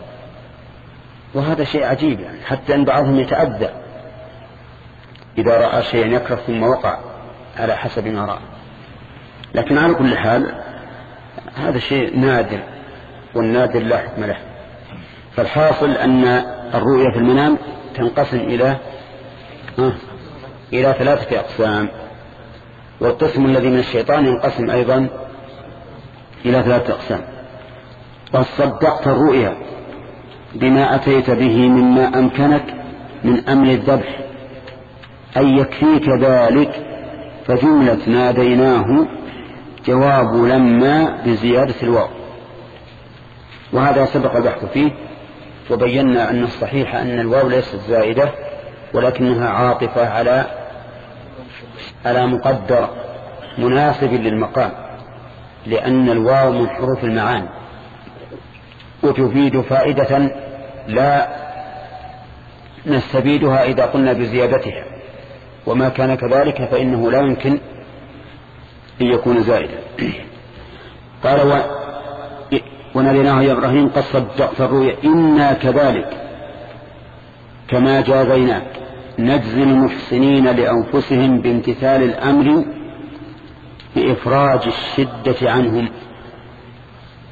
وهذا شيء عجيب، يعني حتى أن بعضهم يتأذى إذا رأى شيئا يكره ثم وقع على حسب ما رأى. لكن على كل حال هذا شيء نادر، والنادر لا حكم له. فالحاصل أن الرؤيا في المنام تنقسم إلى آه إلى ثلاثة أقسام، والقسم الذي من الشيطان ينقسم أيضا إلى ثلاثة أقسام. قد صدقت الرؤيا بما أتيت به مما أمكنك من أمر الذبح، أن يكفيك ذلك، فجملة ناديناه جواب لما بزيادة الواو. وهذا سبق البحث فيه، وبينا أن الصحيح أن الواو ليست زائدة، ولكنها عاطفة على على مقدر مناسب للمقام، لأن الواو من حروف المعاني وتفيد فائدة لا نستفيدها إذا قلنا بزيادتها، وما كان كذلك فإنه لا يمكن أن يكون زائدا. قال و... وناديناه يا إبراهيم قد صدقت الرؤيا إنا كذلك كما جازيناك نجزي المحسنين لأنفسهم بامتثال الأمر بإفراج الشدة عنهم.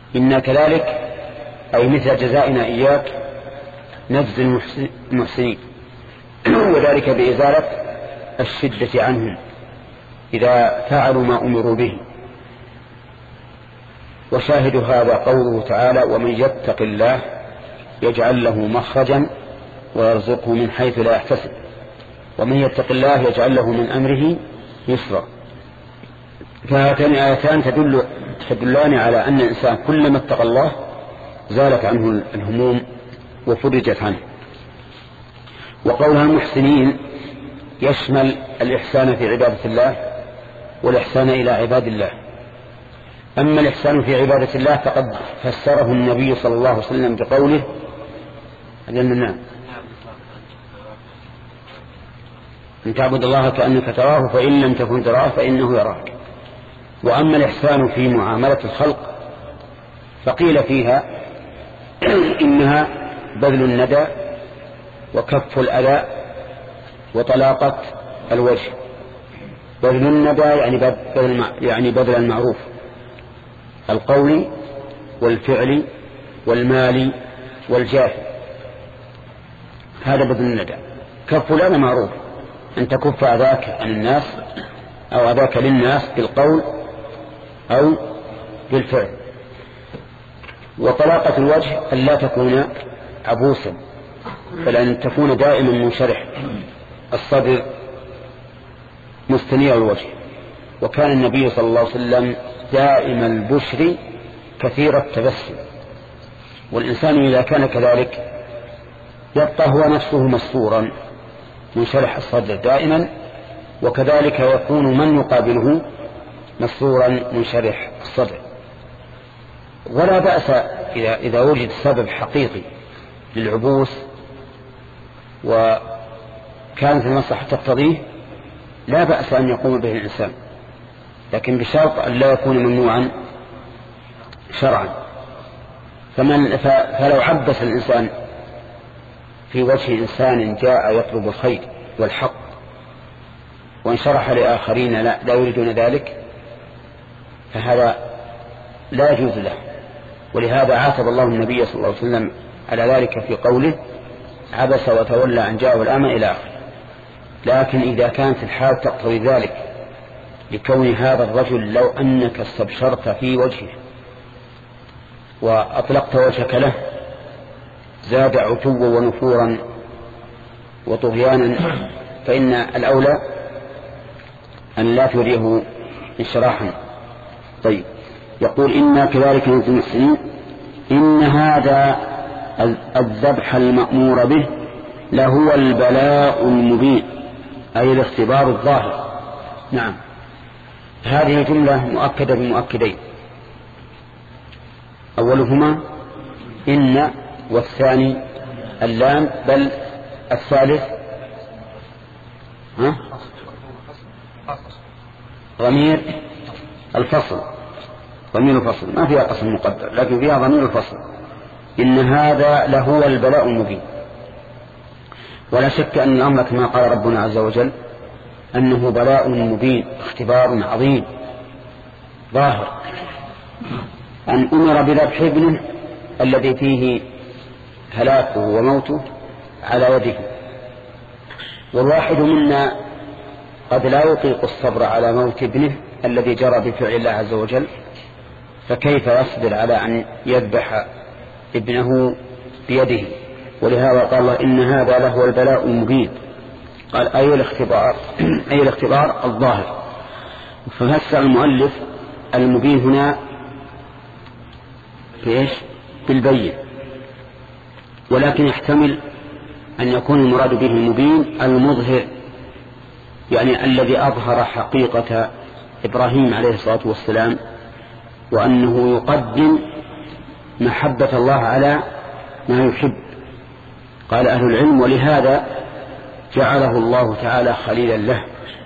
إنا كذلك أي مثل جزائنا إياك نجزي المحسنين، وذلك بإزالة الشدة عنهم إذا فعلوا ما أمروا به. وشاهد هذا قوله تعالى: ومن يتق الله يجعل له مخرجا ويرزقه من حيث لا يحتسب. ومن يتق الله يجعل له من أمره يسرا. فهاتان آيتان تدل تدلان على أن الإنسان كلما اتقى الله زالت عنه الهموم وفرجت عنه. وقولها المحسنين يشمل الإحسان في عبادة الله والإحسان إلى عباد الله. أما الإحسان في عبادة الله فقد فسره النبي صلى الله عليه وسلم بقوله: أن تعبد الله كأنك تراه فإن لم تكن تراه فإنه يراك. وأما الإحسان في معاملة الخلق فقيل فيها إنها بذل الندى وكف الأذى وطلاقة الوجه. بذل الندى يعني بذل يعني بذل المعروف القول والفعل والمال والجاه، هذا بذل الندى. كف الأذى معروف، أن تكف أذاك عن الناس أو أذاك للناس بالقول أو بالفعل. وطلاقة الوجه أن لا تكون عبوسا، بل أن تكون دائما منشرح الصدر مستنير الوجه. وكان النبي صلى الله عليه وسلم دائم البشر كثير التبسم. والإنسان إذا كان كذلك يبقى هو نفسه مسرورا منشرح الصدر دائما، وكذلك يكون من يقابله مسرورا منشرح الصدر. ولا بأس إذا, إذا وجد سبب حقيقي للعبوس وكانت المصلحة تقتضيه لا بأس أن يقوم به الإنسان، لكن بشرط أن لا يكون ممنوعا شرعا. فمن فلو عبس الإنسان في وجه إنسان جاء يطلب الخير والحق وانشرح لآخرين لا, لا يريدون ذلك فهذا لا يجوز له. ولهذا عاتب الله النبي صلى الله عليه وسلم على ذلك في قوله: عبس وتولى أن جاءه الأعمى إلى آخره. لكن إذا كانت الحال تقتضي ذلك لكون هذا الرجل لو أنك استبشرت في وجهه وأطلقت وجهك له زاد عتوا ونفورا وطغيانا، فإن الأولى أن لا تريه انشراحا. طيب، يقول: إنا كذلك نجزي المحسنين. إن هذا الذبح المأمور به لهو البلاء المبين، أي الاختبار الظاهر. نعم، هذه جملة مؤكدة بمؤكدين: أولهما إن، والثاني اللام، بل الثالث ها؟ ضمير الفصل، ضمير الفصل ما فيها قسم مقدر لكن فيها ضمير الفصل. إن هذا لهو البلاء المبين. ولا شك أن الأمر كما قال ربنا عز وجل أنه بلاء مبين، اختبار عظيم ظاهر. أن أمر بذبح ابنه الذي فيه هلاكه وموته على يده. والواحد منا قد لا يطيق الصبر على موت ابنه الذي جرى بفعل الله عز وجل، فكيف يصبر على أن يذبح ابنه بيده؟ ولهذا قال الله: إن هذا لهو البلاء المبين. قال: أي الاختبار أي الاختبار الظاهر. ففسر المؤلف المبين هنا بإيش؟ بالبين، ولكن يحتمل أن يكون المراد به المبين المظهر، يعني الذي أظهر حقيقة إبراهيم عليه الصلاة والسلام، وأنه يقدم محبة الله على ما يحب. قال أهل العلم: ولهذا جعله الله تعالى خليلا له،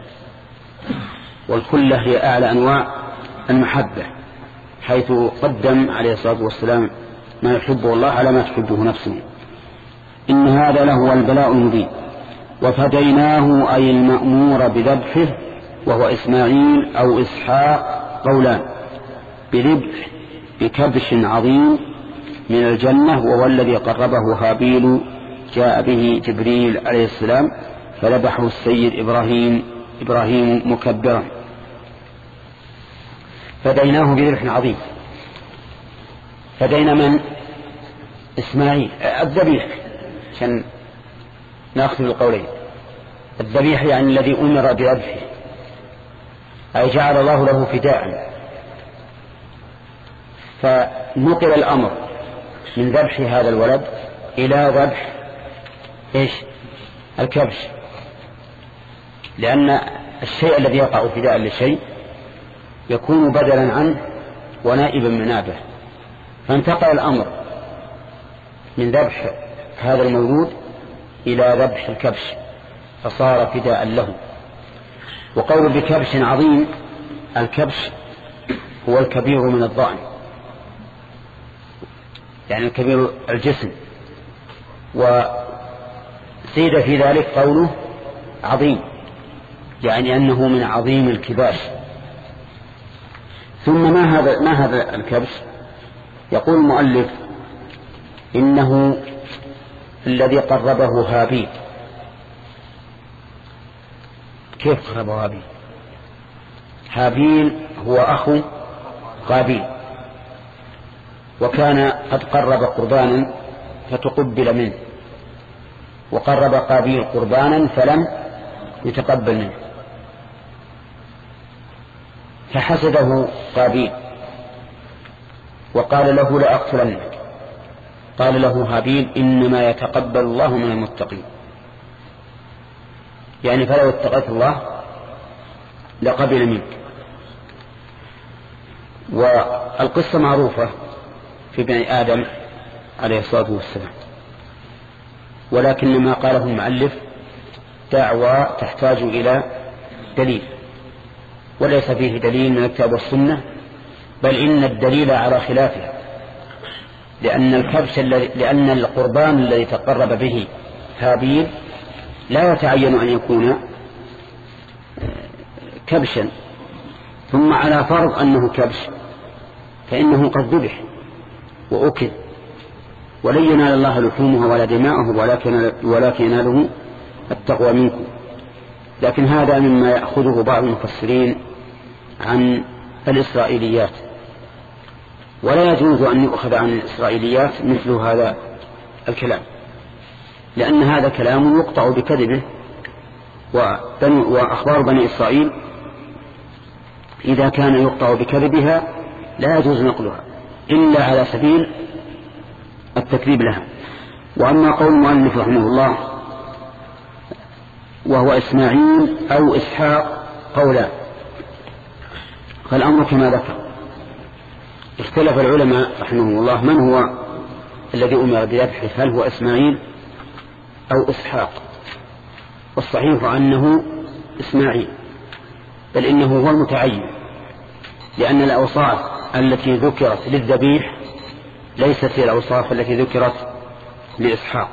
والخلة هي أعلى أنواع المحبة، حيث قدم عليه الصلاة والسلام ما يحبه الله على ما تحبه نفسه. إن هذا لهو البلاء المبين. وفديناه أي المأمور بذبحه وهو إسماعيل أو إسحاق قولان، بذبح بكبش عظيم من الجنة وهو الذي قربه هابيل جاء به جبريل عليه السلام فذبحه السيد إبراهيم إبراهيم مكبرا فديناه بذبح عظيم. فدين من؟ إسماعيل. الذبيح عشان نأخذ القولين. الذبيح يعني الذي أمر بذبحه أي جعل الله له فداء. فنقل الأمر من ذبح هذا الولد إلى ذبح إيش؟ الكبش، لأن الشيء الذي يقع فداء للشيء يكون بدلا عنه ونائبا منابه. فانتقل الأمر من ذبح هذا المولود إلى ذبح الكبش فصار فداء له. وقول بكبش عظيم، الكبش هو الكبير من الضأن، يعني الكبير الجسم. وزيد في ذلك قوله عظيم، يعني أنه من عظيم الكباش. ثم ما هذا ما هذا الكبش؟ يقول المؤلف إنه الذي قربه هابيل. كيف قربه هابيل؟ هابيل هو أخو قابيل، وكان قد قرب قربانا فتقبل منه، وقرب قابيل قربانا فلم يتقبل منه، فحسده قابيل وقال له لأقتلنك. قال له هابيل إنما يتقبل الله من المتقين، يعني فلو اتقيت الله لقبل منك. والقصة معروفة في بني آدم عليه الصلاة والسلام، ولكن ما قاله المؤلف دعوى تحتاج إلى دليل، وليس فيه دليل من الكتاب والسنة، بل إن الدليل على خلافه، لأن الكبش لأن القربان الذي تقرب به هابيل لا يتعين أن يكون كبشا، ثم على فرض أنه كبش فإنه قد ذبح وأكل، ولن ينال الله لحومه ولا دماءه ولكن, ولكن يناله التقوى منكم. لكن هذا مما يأخذه بعض المفسرين عن الإسرائيليات، ولا يجوز أن يؤخذ عن الإسرائيليات مثل هذا الكلام، لأن هذا كلام يقطع بكذبه. وأخبار بني إسرائيل إذا كان يقطع بكذبها لا يجوز نقلها إلا على سبيل التكذيب لها. وأما قول المؤلف رحمه الله وهو إسماعيل أو إسحاق قولا، فالأمر كما ذكر. اختلف العلماء رحمه الله من هو الذي أمر بذبحه، هل هو إسماعيل أو إسحاق؟ والصحيح أنه إسماعيل، بل إنه هو المتعين، لأن الأوصاف التي ذكرت للذبيح ليست هي الأوصاف التي ذكرت لإسحاق،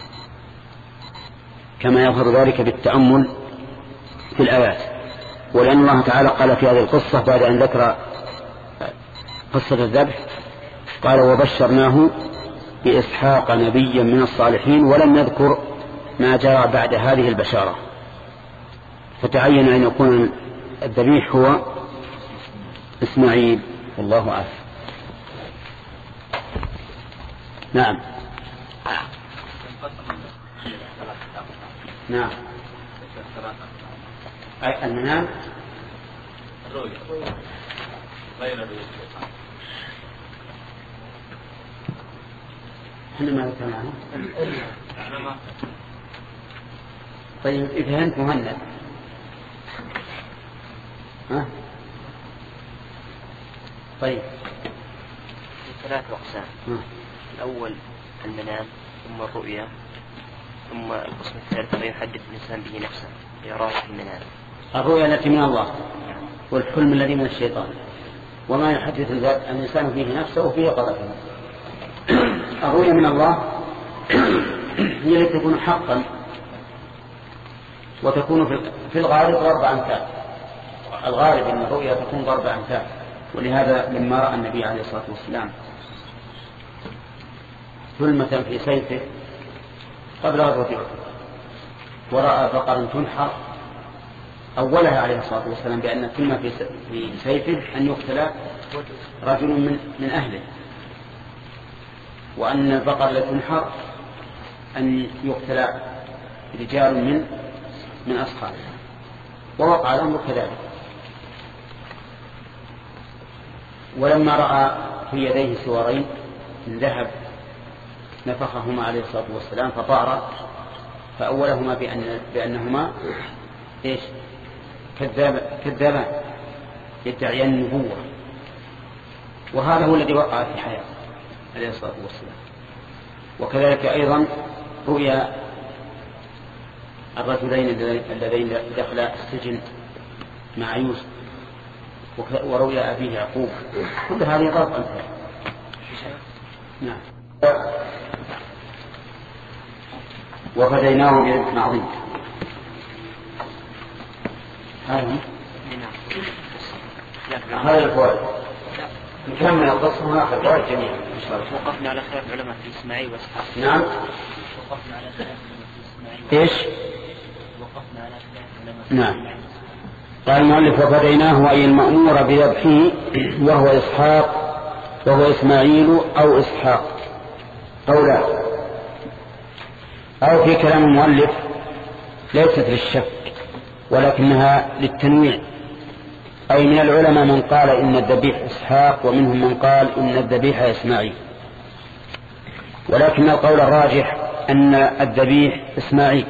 كما يظهر ذلك بالتأمل في الآيات. ولأن الله تعالى قال في هذه القصة بعد أن ذكر قصة الذبح قال وبشرناه بإسحاق نبيا من الصالحين، ولم يذكر ما جرى بعد هذه البشارة، فتعين أن يكون الذبيح هو إسماعيل، والله أعلم. نعم نعم أي المنام الرؤيا غير رؤيا الشيطان. احنا ما ذكرنا عنه. طيب إذا أنت مهند ها؟ طيب ثلاث أقسام. الأول المنام، ثم الرؤيا، ثم القسم الثالث ما يحدث الإنسان به نفسه يراه في المنام. الرؤيا التي من الله، والحلم الذي من الشيطان، وما يحدث الإنسان فيه نفسه وفيه قدره. الرؤيا من الله هي التي تكون حقا، وتكون في الغالب ضرب أمثال. الغالب أن الرؤيا تكون ضرب أمثال، ولهذا لما رأى النبي عليه الصلاة والسلام ثلمة في سيفه قبل غزوة أحد ورأى بقرا تنحر أولها عليه الصلاة والسلام بأن الثلمة في سيفه أن يقتل رجل من, من أهله، وأن البقر التي تنحر أن يقتل رجال من من أصحابه، ووقع الأمر كذلك. ولما رأى في يديه سوارين من ذهب نفخهما عليه الصلاة والسلام فطار، فأولهما بأن بأنهما إيش؟ كذاب كذابان يدعيان النبوة، وهذا هو الذي وقع في حياته عليه الصلاة والسلام. وكذلك أيضا رؤيا الرجلين اللذين دخلا السجن مع يوسف، ورؤيا أبيه يعقوب، كل هذه ضرب أمثال. نعم. وفديناه بذبح عظيم. هذا هذا الفوائد. نكمل القصة ونأخذ الفوائد جميعا إن شاء الله. وقفنا على خلاف العلماء في إسماعيل وإسحاق. نعم. وقفنا على خلاف العلماء في إسماعيل. إيش؟ وقفنا على خلاف العلماء. نعم. قال المؤلف وفديناه أي المأمور بذبحه وهو إسحاق وهو إسماعيل أو إسحاق قولا. أو في كلام المؤلف ليست للشك ولكنها للتنويع، أي من العلماء من قال إن الذبيح إسحاق ومنهم من قال إن الذبيح إسماعيل، ولكن القول الراجح أن الذبيح إسماعيل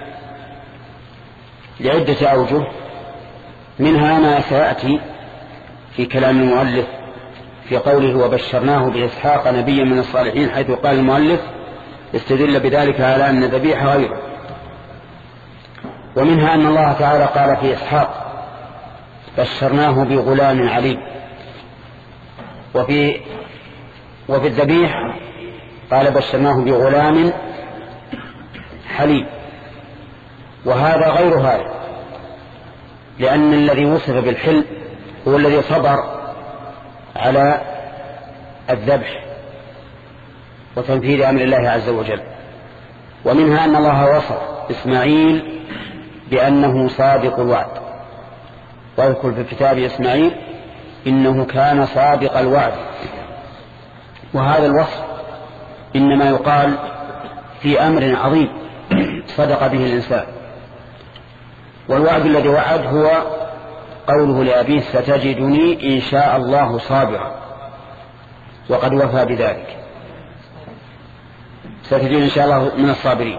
لعدة أوجه، منها ما سيأتي في كلام المؤلف في قوله وبشرناه بإسحاق نبيا من الصالحين، حيث قال المؤلف استدل بذلك على أن الذبيح غيره. ومنها أن الله تعالى قال في إسحاق بشرناه بغلام عليم، وفي وفي الذبيح قال بشرناه بغلام حليم، وهذا غير هذا، لأن الذي وصف بالحلم هو الذي صبر على الذبح وتنفيذ أمر الله عز وجل. ومنها أن الله وصف إسماعيل بأنه صادق الوعد، واذكر في كتاب إسماعيل إنه كان صادق الوعد، وهذا الوصف إنما يقال في أمر عظيم صدق به الإنسان. والوعد الذي وعد هو قوله لأبيه ستجدني إن شاء الله صابرا، وقد وفى بذلك، ستجدني إن شاء الله من الصابرين.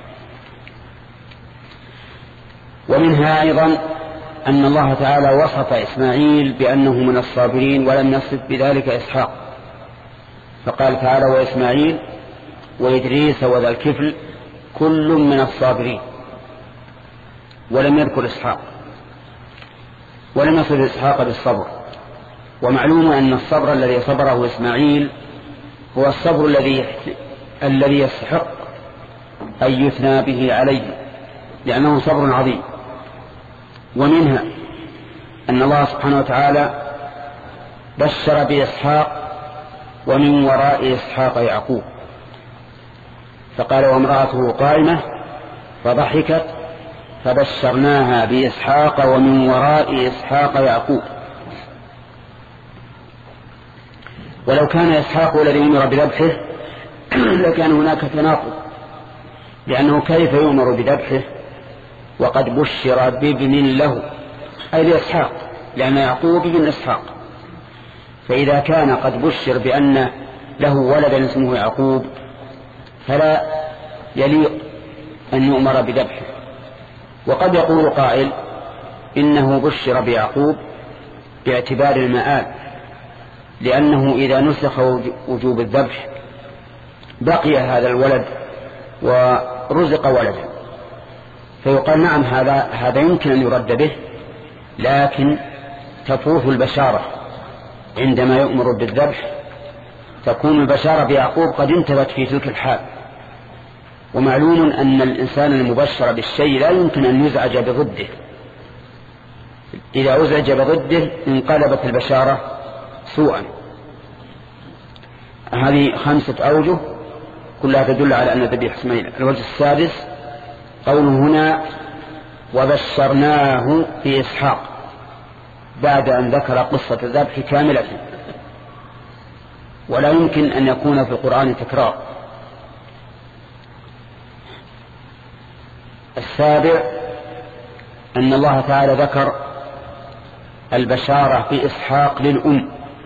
ومنها أيضا أن الله تعالى وصف إسماعيل بأنه من الصابرين ولم يصف بذلك إسحاق، فقال تعالى وإسماعيل وإدريس وذا الكفل كل من الصابرين، ولم يذكر إسحاق، ولم يصف إسحاق بالصبر. ومعلوم أن الصبر الذي صبره إسماعيل هو الصبر الذي الذي يستحق أن يثنى به عليه، لأنه صبر عظيم. ومنها أن الله سبحانه وتعالى بشر بإسحاق ومن وراء إسحاق يعقوب، فقال وامرأته قائمة فضحكت فبشرناها بإسحاق ومن وراء إسحاق يعقوب. ولو كان إسحاق الذي أمر بذبحه لكان هناك تناقض، لأنه كيف يؤمر بذبحه وقد بشر بابن له أي لإسحاق، لأن يعقوب ابن إسحاق، فإذا كان قد بشر بأن له ولدا اسمه يعقوب فلا يليق أن يؤمر بذبحه. وقد يقول قائل إنه بشر بيعقوب باعتبار المآل، لأنه إذا نسخ وجوب الذبح بقي هذا الولد ورزق ولدا، فيقال نعم هذا هذا يمكن أن يرد به، لكن تفوت البشارة عندما يؤمر بالذبح، تكون البشارة بيعقوب قد انتبت في تلك الحال. ومعلوم أن الإنسان المبشر بالشيء لا يمكن أن يزعج بضده، إذا أزعج بضده انقلبت البشارة سوءا. هذه خمسة أوجه كلها تدل على أن الذبيح إسماعيل. الوجه السادس قوله هنا وبشرناه بإسحاق بعد أن ذكر قصة الذبح كاملة، ولا يمكن أن يكون في القرآن تكرار. السابع أن الله تعالى ذكر البشارة بإسحاق للأم،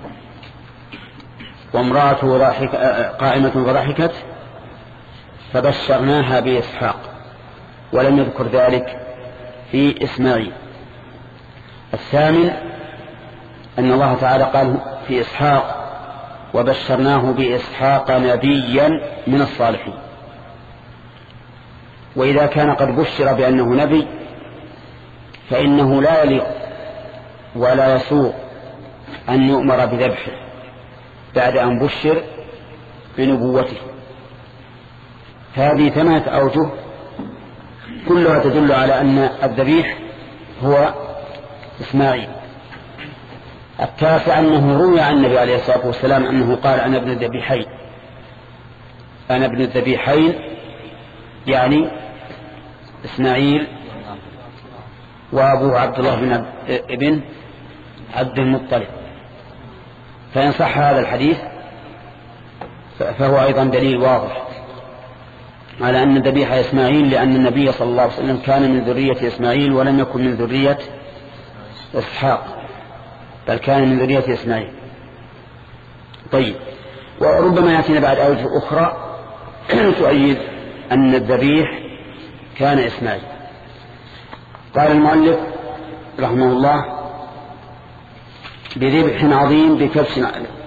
وامرأته قائمة فضحكت فبشرناها بإسحاق، ولم يذكر ذلك في إسماعيل. الثامن أن الله تعالى قال في إسحاق وبشرناه بإسحاق نبيا من الصالحين. وإذا كان قد بشر بأنه نبي فإنه لا يليق ولا يسوق أن يؤمر بذبحه بعد أن بشر بنبوته. هذه ثمانية أوجه كلها تدل على أن الذبيح هو إسماعيل. التاسع أنه روي عن النبي عليه الصلاة والسلام أنه قال أنا ابن الذبيحين، أنا ابن الذبيحين يعني إسماعيل وأبوه عبد الله بن ابن عبد المطلب. فإن صح هذا الحديث فهو أيضا دليل واضح على أن الذبيح إسماعيل، لأن النبي صلى الله عليه وسلم كان من ذرية إسماعيل ولم يكن من ذرية إسحاق، بل كان من ذرية إسماعيل. طيب، وربما يأتينا بعد أوجه أخرى تؤيد أن الذبيح كان إسماعيل. قال المؤلف رحمه الله بذبح عظيم بكبش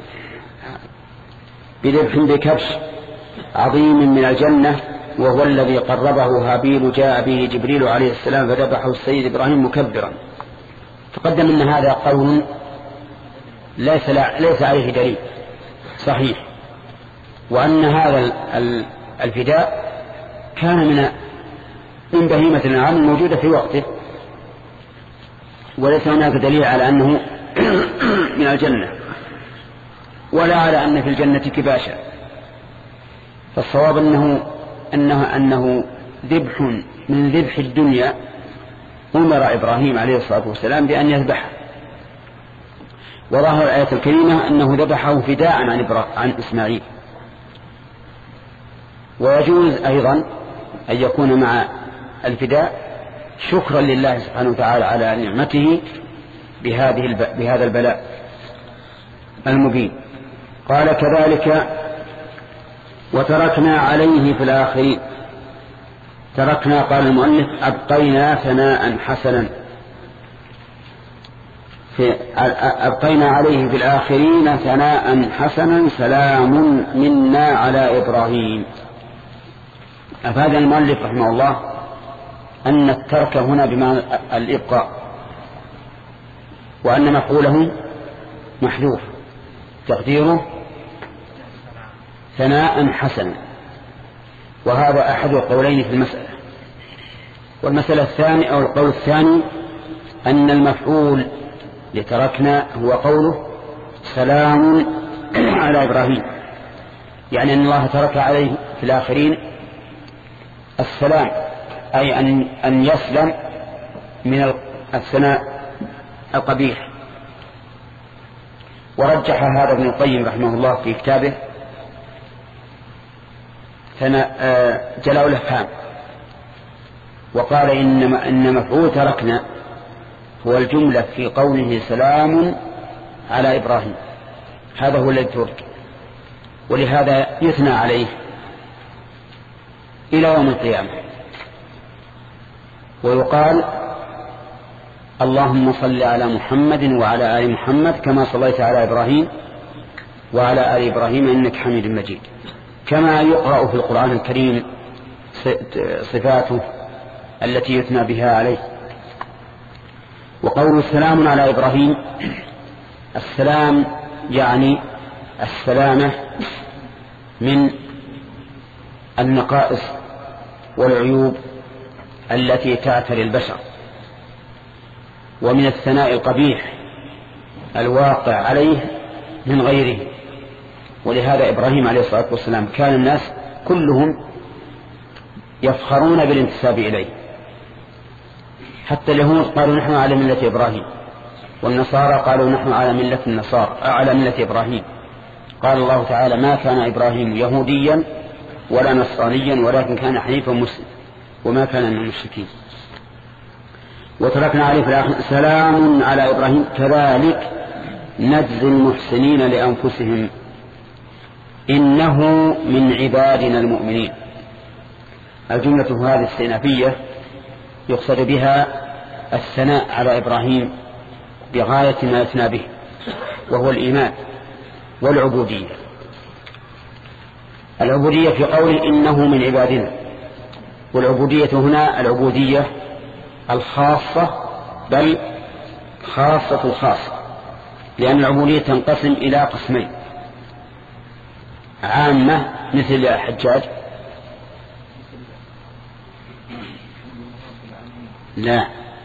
بذبح بكبش عظيم من الجنة، وهو الذي قربه هابيل جاء به جبريل عليه السلام فذبحه السيد إبراهيم مكبرا. تقدم أن هذا قول ليس, ليس عليه دليل صحيح، وأن هذا الفداء كان من من بهيمة الأنعام الموجودة في وقته، وليس هناك دليل على أنه من الجنة ولا على أن في الجنة كباشا. فالصواب أنه أنه أنه ذبح من ذبح الدنيا أمر إبراهيم عليه الصلاة والسلام بأن يذبحه، وظاهر الآية الكريمة أنه ذبحه فداء عن, عن إسماعيل. ويجوز أيضا أن يكون مع الفداء شكرا لله سبحانه وتعالى على نعمته بهذه الب... بهذا البلاء المبين. قال كذلك وتركنا عليه في الآخرين. تركنا قال المؤلف أبقينا ثناء حسنا، في أبقينا عليه في الآخرين ثناء حسنا سلام منا على إبراهيم. أفاد المؤلف رحمه الله أن الترك هنا بمعنى الإبقاء، وأن مفعوله محذوف تقديره ثناء حسنا، وهذا أحد القولين في المسألة. والمسألة الثانية أو القول الثاني أن المفعول لتركنا هو قوله سلام على إبراهيم، يعني أن الله ترك عليه في الآخرين السلام، أي أن, أن يسلم من الثناء القبيح. ورجح هذا ابن القيم رحمه الله في كتابه جلاء الأفهام، وقال إن, إن مفعول تركنا هو الجملة في قوله سلام على إبراهيم، هذا هو الذي ترك، ولهذا يثنى عليه إلى يوم القيامة. ويقال اللهم صل على محمد وعلى آل محمد كما صليت على إبراهيم وعلى آل إبراهيم إنك حميد مجيد، كما يقرأ في القرآن الكريم صفاته التي يثنى بها عليه. وقول السلام على إبراهيم، السلام يعني السلامة من النقائص والعيوب التي تعتري البشر، ومن الثناء القبيح الواقع عليه من غيره. ولهذا إبراهيم عليه الصلاة والسلام كان الناس كلهم يفخرون بالانتساب إليه، حتى اليهود قالوا نحن على ملة إبراهيم، والنصارى قالوا نحن على ملة النصارى على ملة إبراهيم. قال الله تعالى ما كان إبراهيم يهوديا ولا نصرانيا ولكن كان حنيفا مسلم وما كان من المشركين. وتركنا عليه في الآخر سلام على إبراهيم كذلك نجزي المحسنين لأنفسهم إنه من عبادنا المؤمنين. الجملة هذه استئنافية يقصد بها الثناء على إبراهيم بغاية ما يثنى به، وهو الإيمان والعبودية. العبودية في قوله إنه من عبادنا، والعبودية هنا العبودية الخاصة بل خاصة الخاصة، لأن العبودية تنقسم إلى قسمين: عامة مثل الحجاج، لا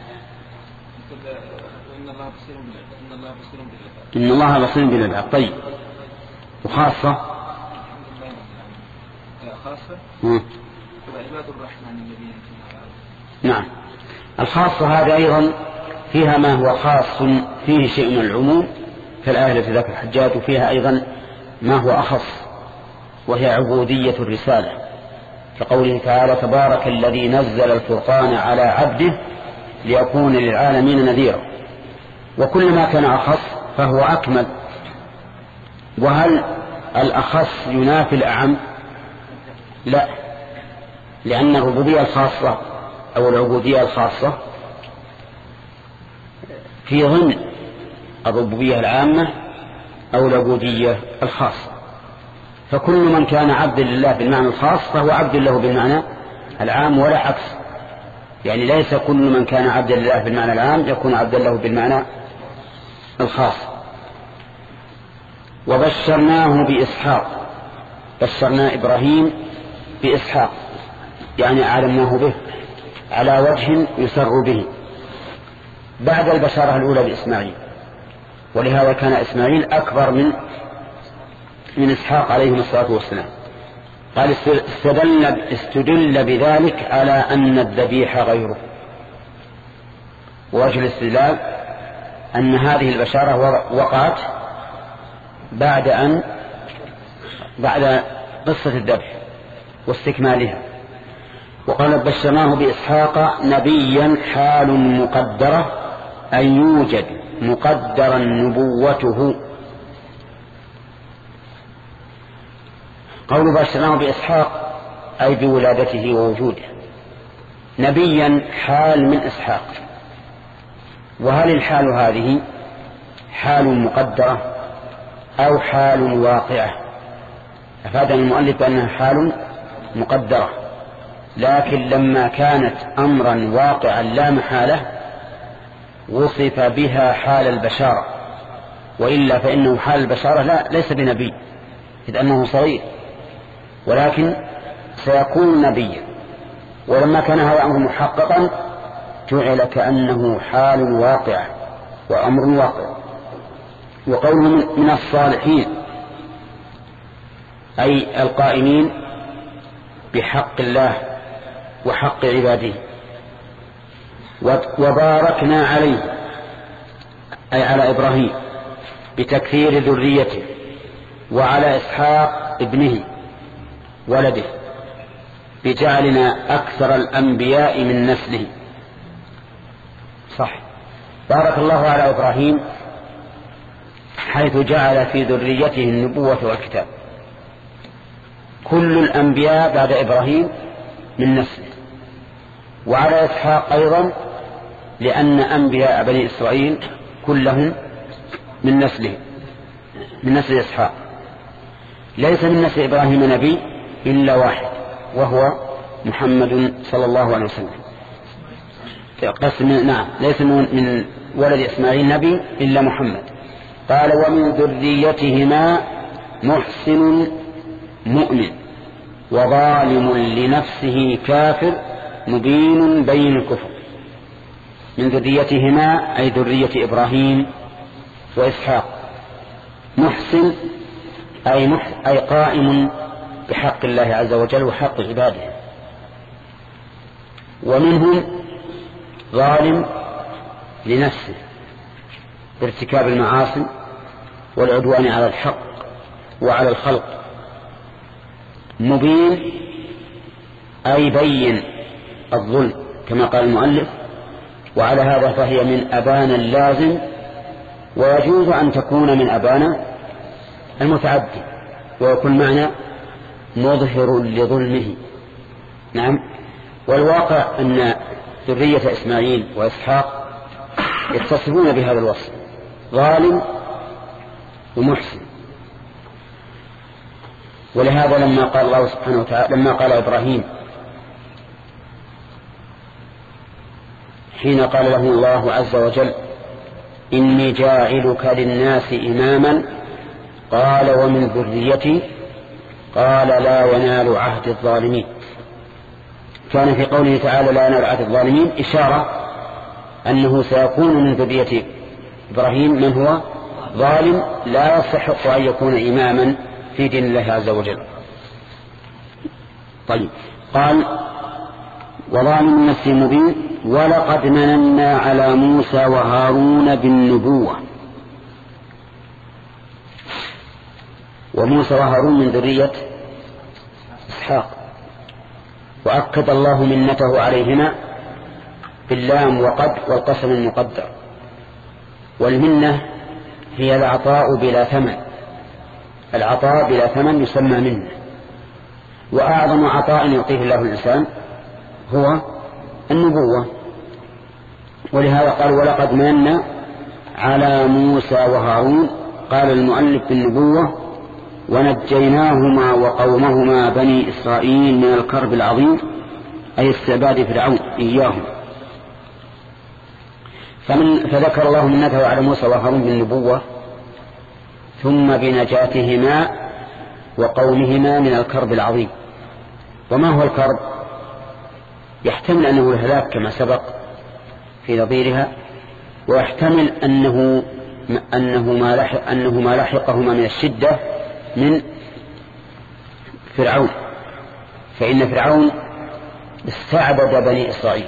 إن الله بصير بالعباد. طيب، وخاصة خاصة عباد الرحمن الذين نعم. الخاصة هذا أيضا فيها ما هو خاص فيه شيء من العموم كالآية التي ذكر الحجاج، وفيها أيضا ما هو أخص وهي عبودية الرسالة، كقوله تعالى تبارك الذي نزل الفرقان على عبده ليكون للعالمين نذيرا. وكل ما كان أخص فهو أكمل. وهل الأخص ينافي الأعم؟ لا، لأن الربوبية الخاصة أو العبودية الخاصة في ضمن الربوبية العامة أو العبودية الخاصة. فكل من كان عبدا لله بالمعنى الخاص فهو عبد له بالمعنى العام ولا عكس، يعني ليس كل من كان عبدا لله بالمعنى العام يكون عبدا له بالمعنى الخاص. وبشرناه بإسحاق، بشرنا إبراهيم بإسحاق يعني أعلمناه به على وجه يسر به بعد البشارة الأولى بإسماعيل، ولهذا كان إسماعيل أكبر من من إسحاق عليه الصلاة والسلام. قال استدل, استدل بذلك على أن الذبيح غيره. ووجه الاستدلال أن هذه البشارة وقعت بعد أن بعد قصة الذبح واستكمالها. وقال بشرناه بإسحاق نبيا حال مقدرة أن يوجد مقدرا نبوته. قول بشرناه بإسحاق أي بولادته ووجوده، نبيا حال من إسحاق. وهل الحال هذه حال مقدرة أو حال واقعة؟ أفادنا المؤلف أنها حال مقدرة، لكن لما كانت أمرا واقعا لا محالة وصف بها حال البشارة، وإلا فإنه حال البشارة لا ليس بنبي إذ أنه صغير، ولكن سيكون نبيا. ولما كان هذا أمر محققا جعل كأنه حال واقع وأمر واقع. وقوله من الصالحين أي القائمين بحق الله وحق عباده. وباركنا عليه أي على إبراهيم بتكثير ذريته، وعلى إسحاق ابنه ولده بجعلنا أكثر الأنبياء من نسله. صح، بارك الله على إبراهيم حيث جعل في ذريته النبوة والكتاب. كل الأنبياء بعد إبراهيم من نسله، وعلى إسحاق أيضا لأن أنبياء بني إسرائيل كلهم من نسله من نسل إسحاق. ليس من نسل إبراهيم نبي إلا واحد وهو محمد صلى الله عليه وسلم. قسم نعم ليس من ولد إسماعيل نبي إلا محمد. قال ومن ذريتهما محسن مؤمن وظالم لنفسه كافر مبين بين الكفر. من ذريتهما أي ذرية إبراهيم وإسحاق. محسن أي, مح أي قائم بحق الله عز وجل وحق عباده. ومنهم ظالم لنفسه بارتكاب المعاصي والعدوان على الحق وعلى الخلق. مبين أي بين الظلم كما قال المؤلف، وعلى هذا فهي من أبان اللازم، ويجوز أن تكون من أبان المتعدي، ويكون معنى مظهر لظلمه. نعم. والواقع أن ذرية إسماعيل وإسحاق يتصفون بهذا الوصف، ظالم ومحسن. ولهذا لما قال الله سبحانه وتعالى، لما قال إبراهيم حين قال له الله عز وجل إني جاعلك للناس إماما قال ومن ذريتي قال لا ينال عهد الظالمين. كان في قوله تعالى لا ينال عهد الظالمين إشارة أنه سيكون من ذرية إبراهيم من هو ظالم لا يستحق أن يكون إماما في دين الله عز وجل. طيب، قال وظالم نفسه مبين ولقد مننا على موسى وهارون بالنبوة. وموسى وهارون من ذرية إسحاق، وأكد الله منته عليهما باللام وقد والقسم المقدر. والمنة هي العطاء بلا ثمن، العطاء بلا ثمن يسمى منه. وأعظم عطاء يعطيه الله الإنسان هو النبوة. ولهذا قال ولقد مننا على موسى وهارون، قال المؤلف بالنبوة ونجيناهما وقومهما بني إسرائيل من الكرب العظيم أي استعباد فرعون إياهم. فمن فذكر الله منته على موسى وهارون بالنبوة ثم بنجاتهما وقومهما من الكرب العظيم. وما هو الكرب؟ يحتمل أنه الهلاك كما سبق في نظيرها، ويحتمل أنه أنه ما لحق أنه ما لحقهما من الشدة من فرعون، فإن فرعون استعبد بني إسرائيل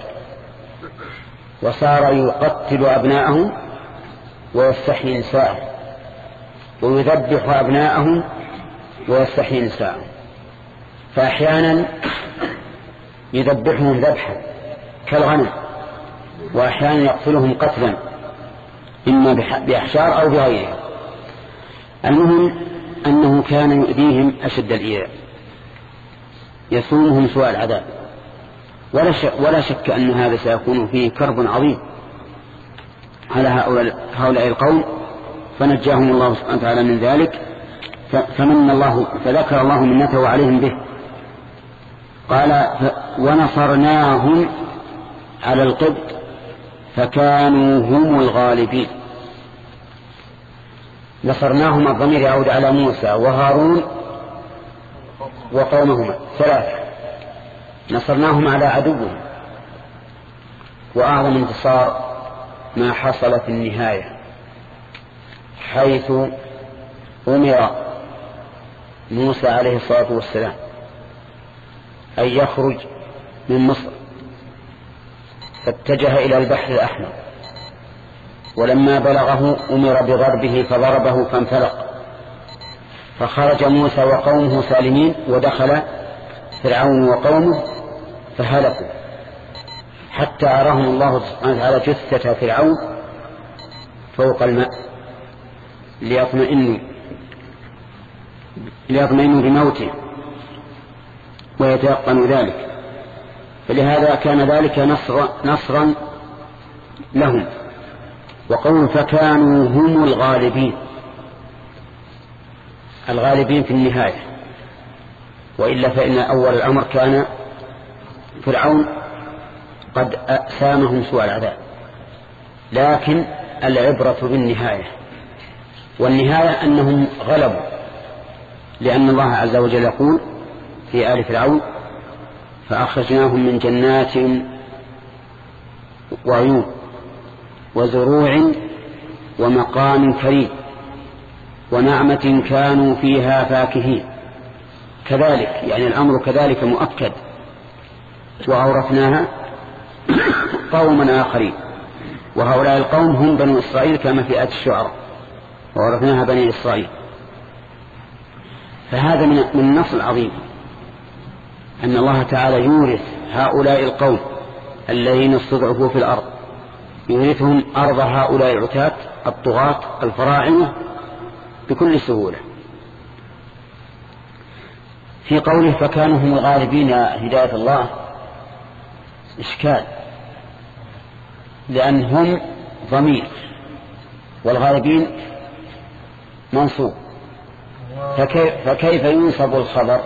وصار يقتل أبناءهم ويستحيي نساءهم ويذبح أبناءهم ويستحيي نساءهم. فأحيانا يذبحهم ذبحا كالغنم، وأحيانا يقتلهم قتلا إما بأحشار أو بغيرها. المهم أنه كان يؤذيهم أشد الإيذاء، يصومهم سوء العذاب، ولا شك, ولا شك أن هذا سيكون فيه كرب عظيم على هؤلاء القوم، فنجاهم الله سبحانه وتعالى من ذلك. فمن الله فذكر الله منته عليهم به. قال ونصرناهم على القبط فكانوا هم الغالبين. نصرناهم الضمير يعود على موسى وهارون وقومهما ثلاثة، نصرناهم على عدوهم. وأعظم انتصار ما حصل في النهاية، حيث أمر موسى عليه الصلاة والسلام أن يخرج من مصر، فاتجه إلى البحر الأحمر، ولما بلغه أمر بضربه فضربه فانفلق، فخرج موسى وقومه سالمين، ودخل فرعون وقومه فهلكوا، حتى أراهم الله سبحانه وتعالى جثة فرعون فوق الماء ليطمئنوا ليطمئنوا بموته ويتيقنوا ذلك. فلهذا كان ذلك نصر نصرا لهم. وقول فكانوا هم الغالبين، الغالبين في النهاية، وإلا فإن أول الأمر كان فرعون قد سامهم سوء العذاب، لكن العبرة بالنهاية، والنهاية أنهم غلبوا، لأن الله عز وجل يقول في آل فرعون فأخرجناهم من جنات وعيون وزروع ومقام كريم ونعمة كانوا فيها فاكهين. كذلك يعني الأمر كذلك مؤكد. وأورثناها قوما آخرين، وهؤلاء القوم هم بنو إسرائيل كما في آية الشعراء، وأورثناها بني إسرائيل. فهذا من النص العظيم أن الله تعالى يورث هؤلاء القوم الذين استضعفوا في الأرض، يورثهم أرض هؤلاء العتاة الطغاة الفراعنة بكل سهولة. في قوله فكانوا هم الغالبين هداية الله إشكال، لأن هم ضمير والغالبين منصوب، فكيف, فكيف ينصب الخبر؟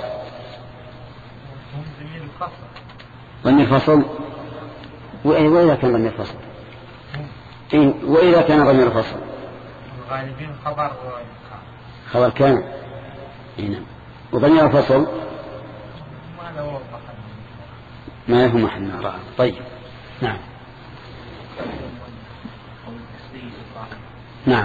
ضمير فصل. وإذا كان ضمير فصل إيه؟ وإذا كان ضمير فصل الغالبين خبر خبر كان هنا، وضمير فصل ما له محل نراه. طيب نعم نعم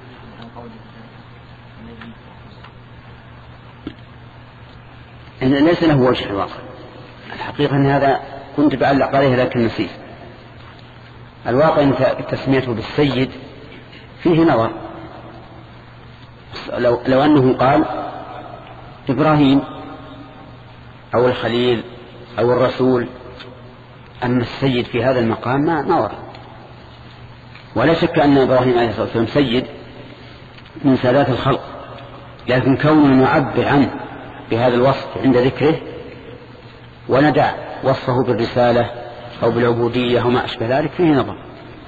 إن ليس له وجه الواقع. الحقيقة أن هذا كنت بعلق عليه لكن نسيت. الواقع أن تسميته بالسيد فيه نظر. لو, لو أنه قال إبراهيم أو الخليل أو الرسول، أما السيد في هذا المقام ما, ما ورد. ولا شك أن إبراهيم عليه الصلاة والسلام سيد من سادات الخلق، لكن كونه يعبر عنه بهذا الوصف عند ذكره وندع وصفه بالرسالة أو بالعبودية وما أشبه ذلك فيه نظر.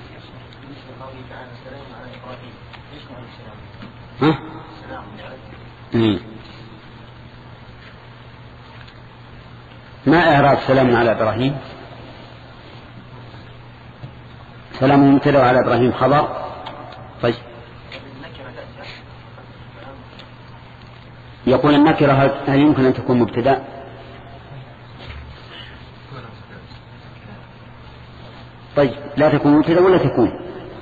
ها؟ مم. ما إعراب سلام على إبراهيم؟ سلام مبتدأ على إبراهيم خبر. طيب يقول النكرة هل يمكن أن تكون مبتدأ؟ طيب لا تكون مبتدأ ولا تكون؟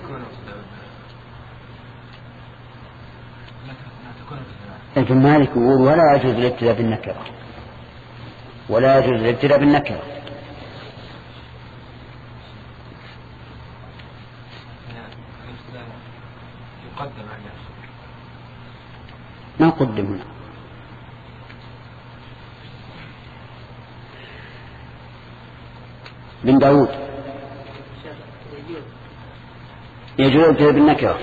ابن مالك يقول ولا يجوز الابتداء بالنكرة، ولا يجوز الابتداء بالنكرة. ما قدم هنا. بن داود يجوز الابتداء بالنكرة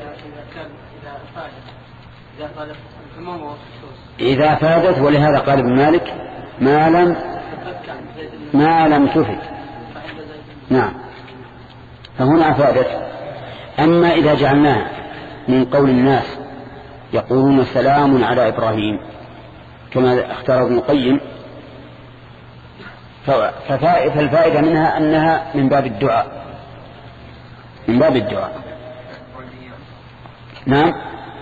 إذا فادت، ولهذا قال ابن مالك ما لم ما لم تفد. نعم فهنا أفادت. أما إذا جعلناها من قول الناس يقولون سلام على إبراهيم كما اختار ابن القيم، فالفائدة منها أنها من باب الدعاء، من باب الدعاء. نعم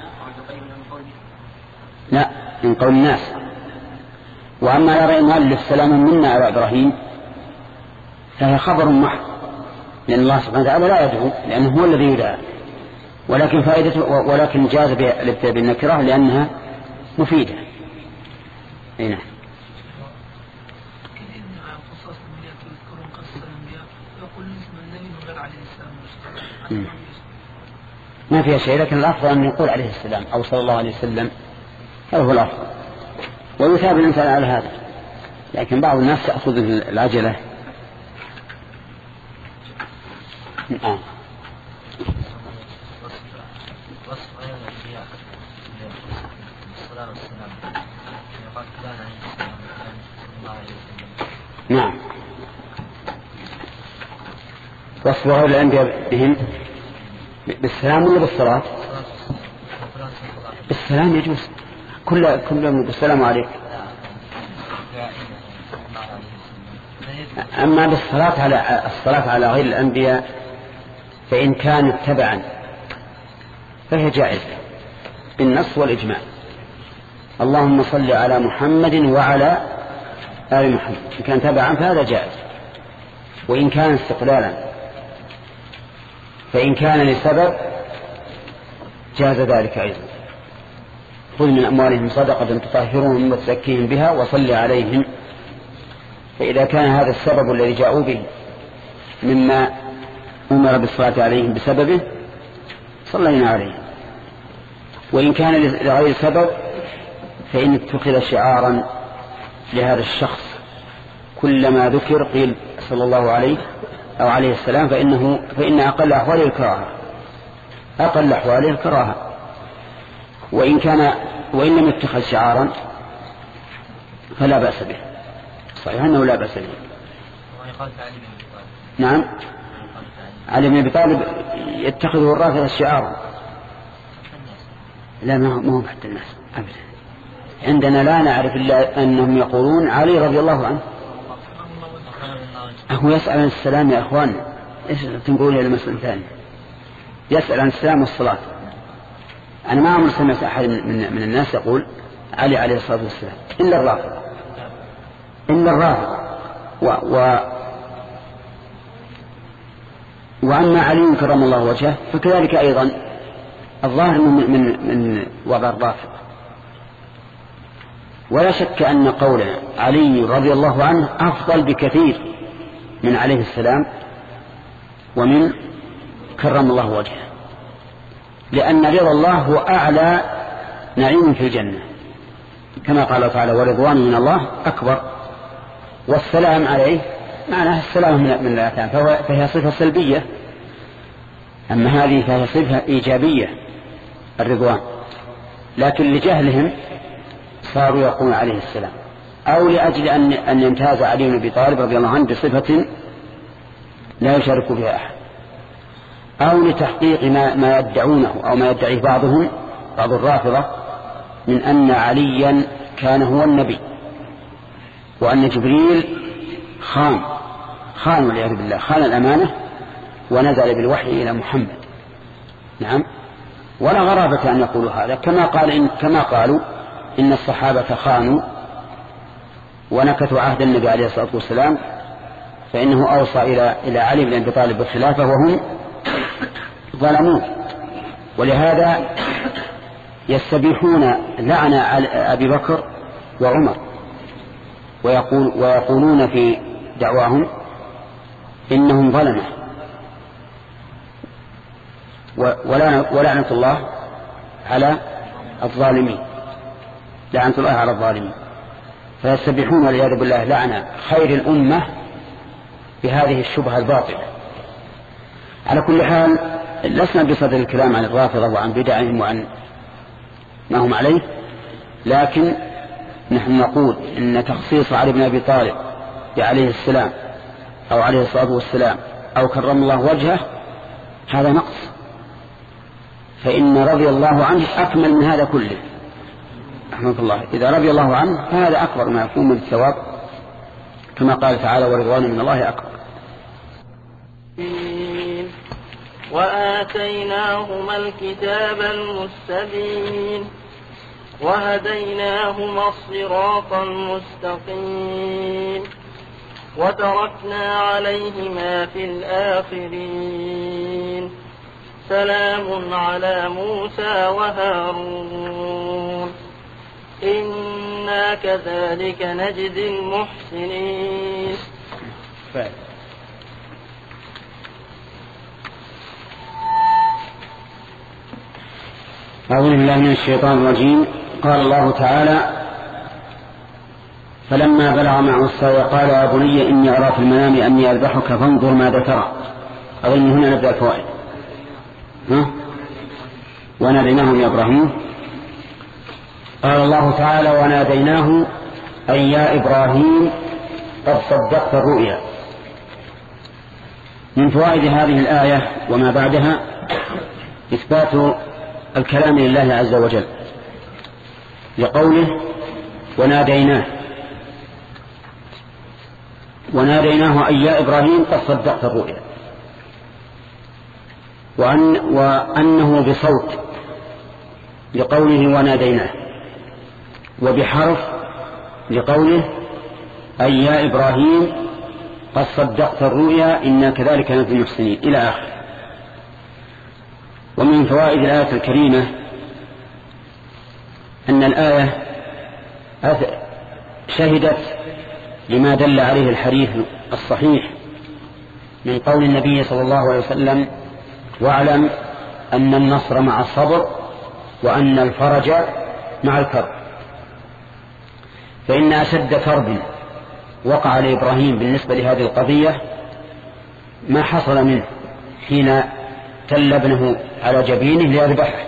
لا من قول الناس. وأما على رأي المؤلف سلام منا على إبراهيم فهي خبر محض، لأن الله سبحانه وتعالى لا يدعو لأنه هو الذي يدعى، ولكن فائدته ولكن جاز الابتداء بالنكرة لأنها مفيدة. هنا ما فيها شيء، لكن الأفضل أن يقول عليه السلام أو صلى الله عليه وسلم، هذا هو الأفضل، ويثاب الإنسان على هذا. لكن بعض الناس تأخذ العجلة. آه. نعم وصف غير الأنبياء بهم بالسلام ولا بالصلاة؟ بالسلام يجوز، كل كل يوم بالسلام عليك. أما بالصلاة على الصلاة على غير الأنبياء فإن كانت تبعا فهي جائزة بالنص والإجماع. اللهم صل على محمد وعلى آل محمد، إن كان تبعا فهذا جائز. وإن كان استقلالا فإن كان لسبب جاز ذلك أيضا. خذ من أموالهم صدقة تطهرهم وتزكيهم بها وصل عليهم. فإذا كان هذا السبب الذي جاءوا به مما أمر بالصلاة عليهم بسببه صلينا عليهم. وإن كان لغير سبب فإن اتخذ شعارا لهذا الشخص، كلما ذكر قيل صلى الله عليه أو عليه السلام فإنه فإن أقل أحواله الكراهة، أقل أحواله الكراهة. وإن كان وإن لم يتخذ شعارا فلا بأس به، صحيح أنه لا بأس به. نعم، علي بن أبي طالب يتخذه الرافضة شعارا. لا، ما هو حتى الناس أبدا. عندنا لا نعرف إلا أنهم يقولون علي رضي الله عنه. هو يسأل عن السلام يا أخوان، إيش تنقول إلى مسألة ثانية؟ يسأل عن السلام والصلاة. أنا ما عمر سمعت أحد من, من الناس يقول علي عليه الصلاة والسلام إلا الرافضة، إلا الرافضة. و, و وأما علي كرم الله وجهه فكذلك أيضا الظاهر من, من, من وضع الرافضة. ولا شك أن قولنا علي رضي الله عنه أفضل بكثير من عليه السلام ومن كرم الله وجهه، لأن رضا الله هو أعلى نعيم في الجنة، كما قال تعالى ورضوان من الله أكبر. والسلام عليه معناه السلام من من الآثام، فهي صفة سلبية، أما هذه فهي صفة إيجابية الرضوان. لكن لجهلهم صاروا يقولون عليه السلام، أو لأجل أن أن يمتاز علي بن أبي طالب رضي الله عنه بصفة لا يشارك بها أحد، أو لتحقيق ما, ما يدعونه أو ما يدعيه بعضهم بعض الرافضة من أن عليا كان هو النبي، وأن جبريل خان خان والعياذ بالله، خان الأمانة ونزل بالوحي إلى محمد. نعم، ولا غرابة أن يقولوا هذا، كما قال إن كما قالوا إن الصحابة خانوا ونكثوا عهد النبي عليه الصلاة والسلام، فإنه أوصى إلى إلى علي بن أبي طالب بالخلافة وهم ظلموه. ولهذا يستبيحون لعن أبي بكر وعمر، ويقول ويقولون في دعواهم إنهم ظلمة، ولعنة الله على الظالمين، لعنة الله على الظالمين. فيستبيحون والعياذ بالله لعنة خير الأمة بهذه الشبهة الباطلة. على كل حال لسنا بصدد الكلام عن الرافضة وعن بدعهم وعن ما هم عليه، لكن نحن نقول إن تخصيص علي بن أبي طالب عليه السلام أو عليه الصلاة والسلام أو كرم الله وجهه هذا نقص، فإن رضي الله عنه أكمل من هذا كله. رحمة الله، إذا رضي الله عنه فهذا أكبر ما يكون من الثواب، كما قال تعالى ورضوان من الله أكبر. وآتيناهما الكتاب المستبين وهديناهما الصراط المستقيم وتركنا عليهما في الآخرين سلام على موسى وهارون إنا كذلك نجزي المحسنين. أعوذ بالله من الشيطان الرجيم. قال الله تعالى فلما بلغ معه السعي قال يا بني إني أرى في المنام أني أذبحك فانظر ماذا ترى. أظن هنا نبدأ الفوائد. وناديناه يا إبراهيم. قال الله تعالى وناديناه أي يا إبراهيم قد صدقت الرؤيا. من فوائد هذه الآية وما بعدها إثبات الكلام لله عز وجل لقوله وناديناه وناديناه أي يا إبراهيم قد صدقت الرؤيا، وأن وأنه بصوت لقوله وناديناه، وبحرف لقوله أي يا إبراهيم قد صدقت الرؤيا إنا كذلك نجزي المحسنين إلى آخر. ومن فوائد الآية الكريمة أن الآية شهدت لما دل عليه الحديث الصحيح من قول النبي صلى الله عليه وسلم: واعلم أن النصر مع الصبر وأن الفرج مع الكرب. فإن أشد كرب وقع لإبراهيم بالنسبة لهذه القضية ما حصل منه حين تل ابنه على جبينه ليذبحه.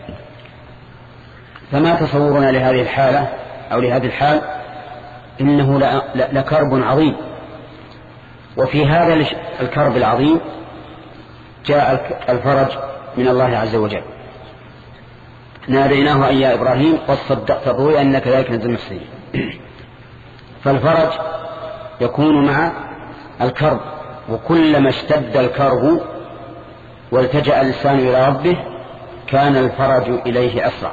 فما تصورنا لهذه الحالة أو لهذه الحال؟ إنه لكرب عظيم. وفي هذا الكرب العظيم جاء الفرج من الله عز وجل. ناديناه أن يا إبراهيم قد صدقت الرؤيا أنك ذلك نجزي المحسنين. فالفرج يكون مع الكرب، وكلما اشتد الكرب والتجأ الإنسان إلى ربه كان الفرج إليه أسرع.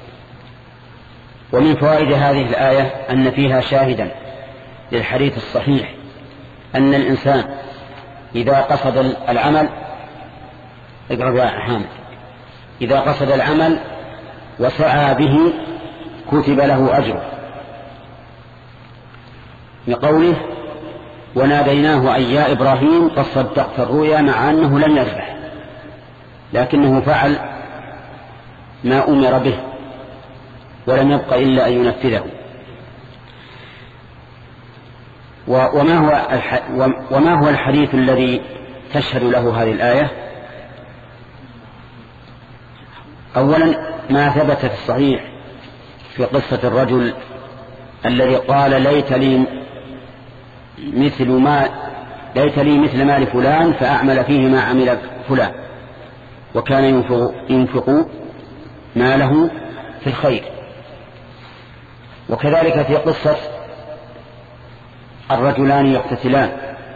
ومن فوائد هذه الآية أن فيها شاهدا للحديث الصحيح أن الإنسان إذا قصد العمل اقرب يا حامد إذا قصد العمل وسعى به كتب له أجره، بقوله: وناديناه أي يا إبراهيم قد صدقت الرؤيا، مع أنه لم يذبح لكنه فعل ما أمر به ولم يبق إلا أن ينفذه. وما هو وما هو الحديث الذي تشهد له هذه الآية؟ أولا ما ثبت في الصحيح في قصة الرجل الذي قال: ليت لي مثل ما ليت لي مثل مال فلان فأعمل فيه ما عمل فلان، وكان ينفق, ينفق ماله في الخير. وكذلك في قصة الرجلان يقتتلان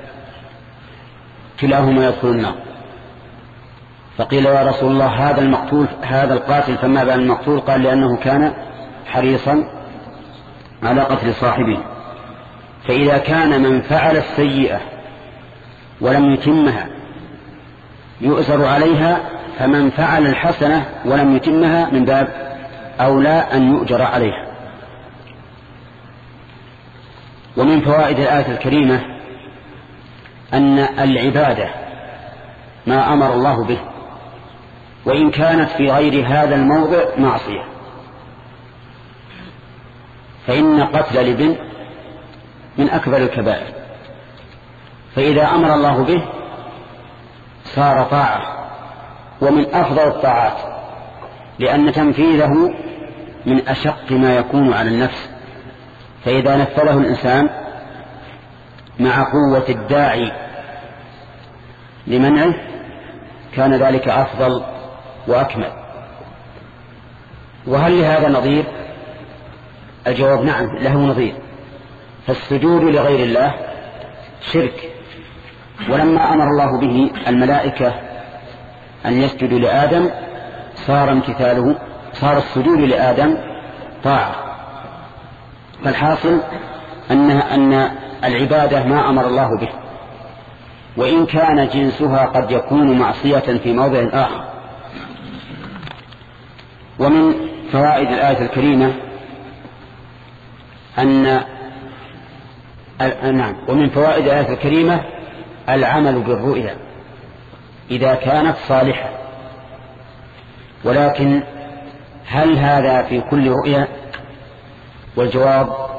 كلاهما يدخل النار، فقيل يا رسول الله هذا المقتول هذا القاتل فما بال المقتول؟ قال: لأنه كان حريصا على قتل صاحبه. فإذا كان من فعل السيئة ولم يتمها يؤزر عليها، فمن فعل الحسنة ولم يتمها من باب أولى أن يؤجر عليها. ومن فوائد الآية الكريمة أن العبادة ما أمر الله به، وإن كانت في غير هذا الموضع معصية، فإن قتل الابن من أكبر الكبائر، فإذا أمر الله به صار طاعة ومن أفضل الطاعات، لأن تنفيذه من أشق ما يكون على النفس. فإذا نفذه الإنسان مع قوة الداعي لمنعه كان ذلك أفضل وأكمل. وهل لهذا نظير؟ الجواب نعم، له نظير. فالسجود لغير الله شرك، ولما أمر الله به الملائكة أن يسجدوا لآدم صار امتثاله صار السجود لآدم طاعة. فالحاصل أن أن العبادة ما أمر الله به، وإن كان جنسها قد يكون معصية في موضع آخر. ومن فوائد الآية الكريمة أن نعم ومن فوائد الآية الكريمة العمل بالرؤيا إذا كانت صالحة. ولكن هل هذا في كل رؤيا؟ والجواب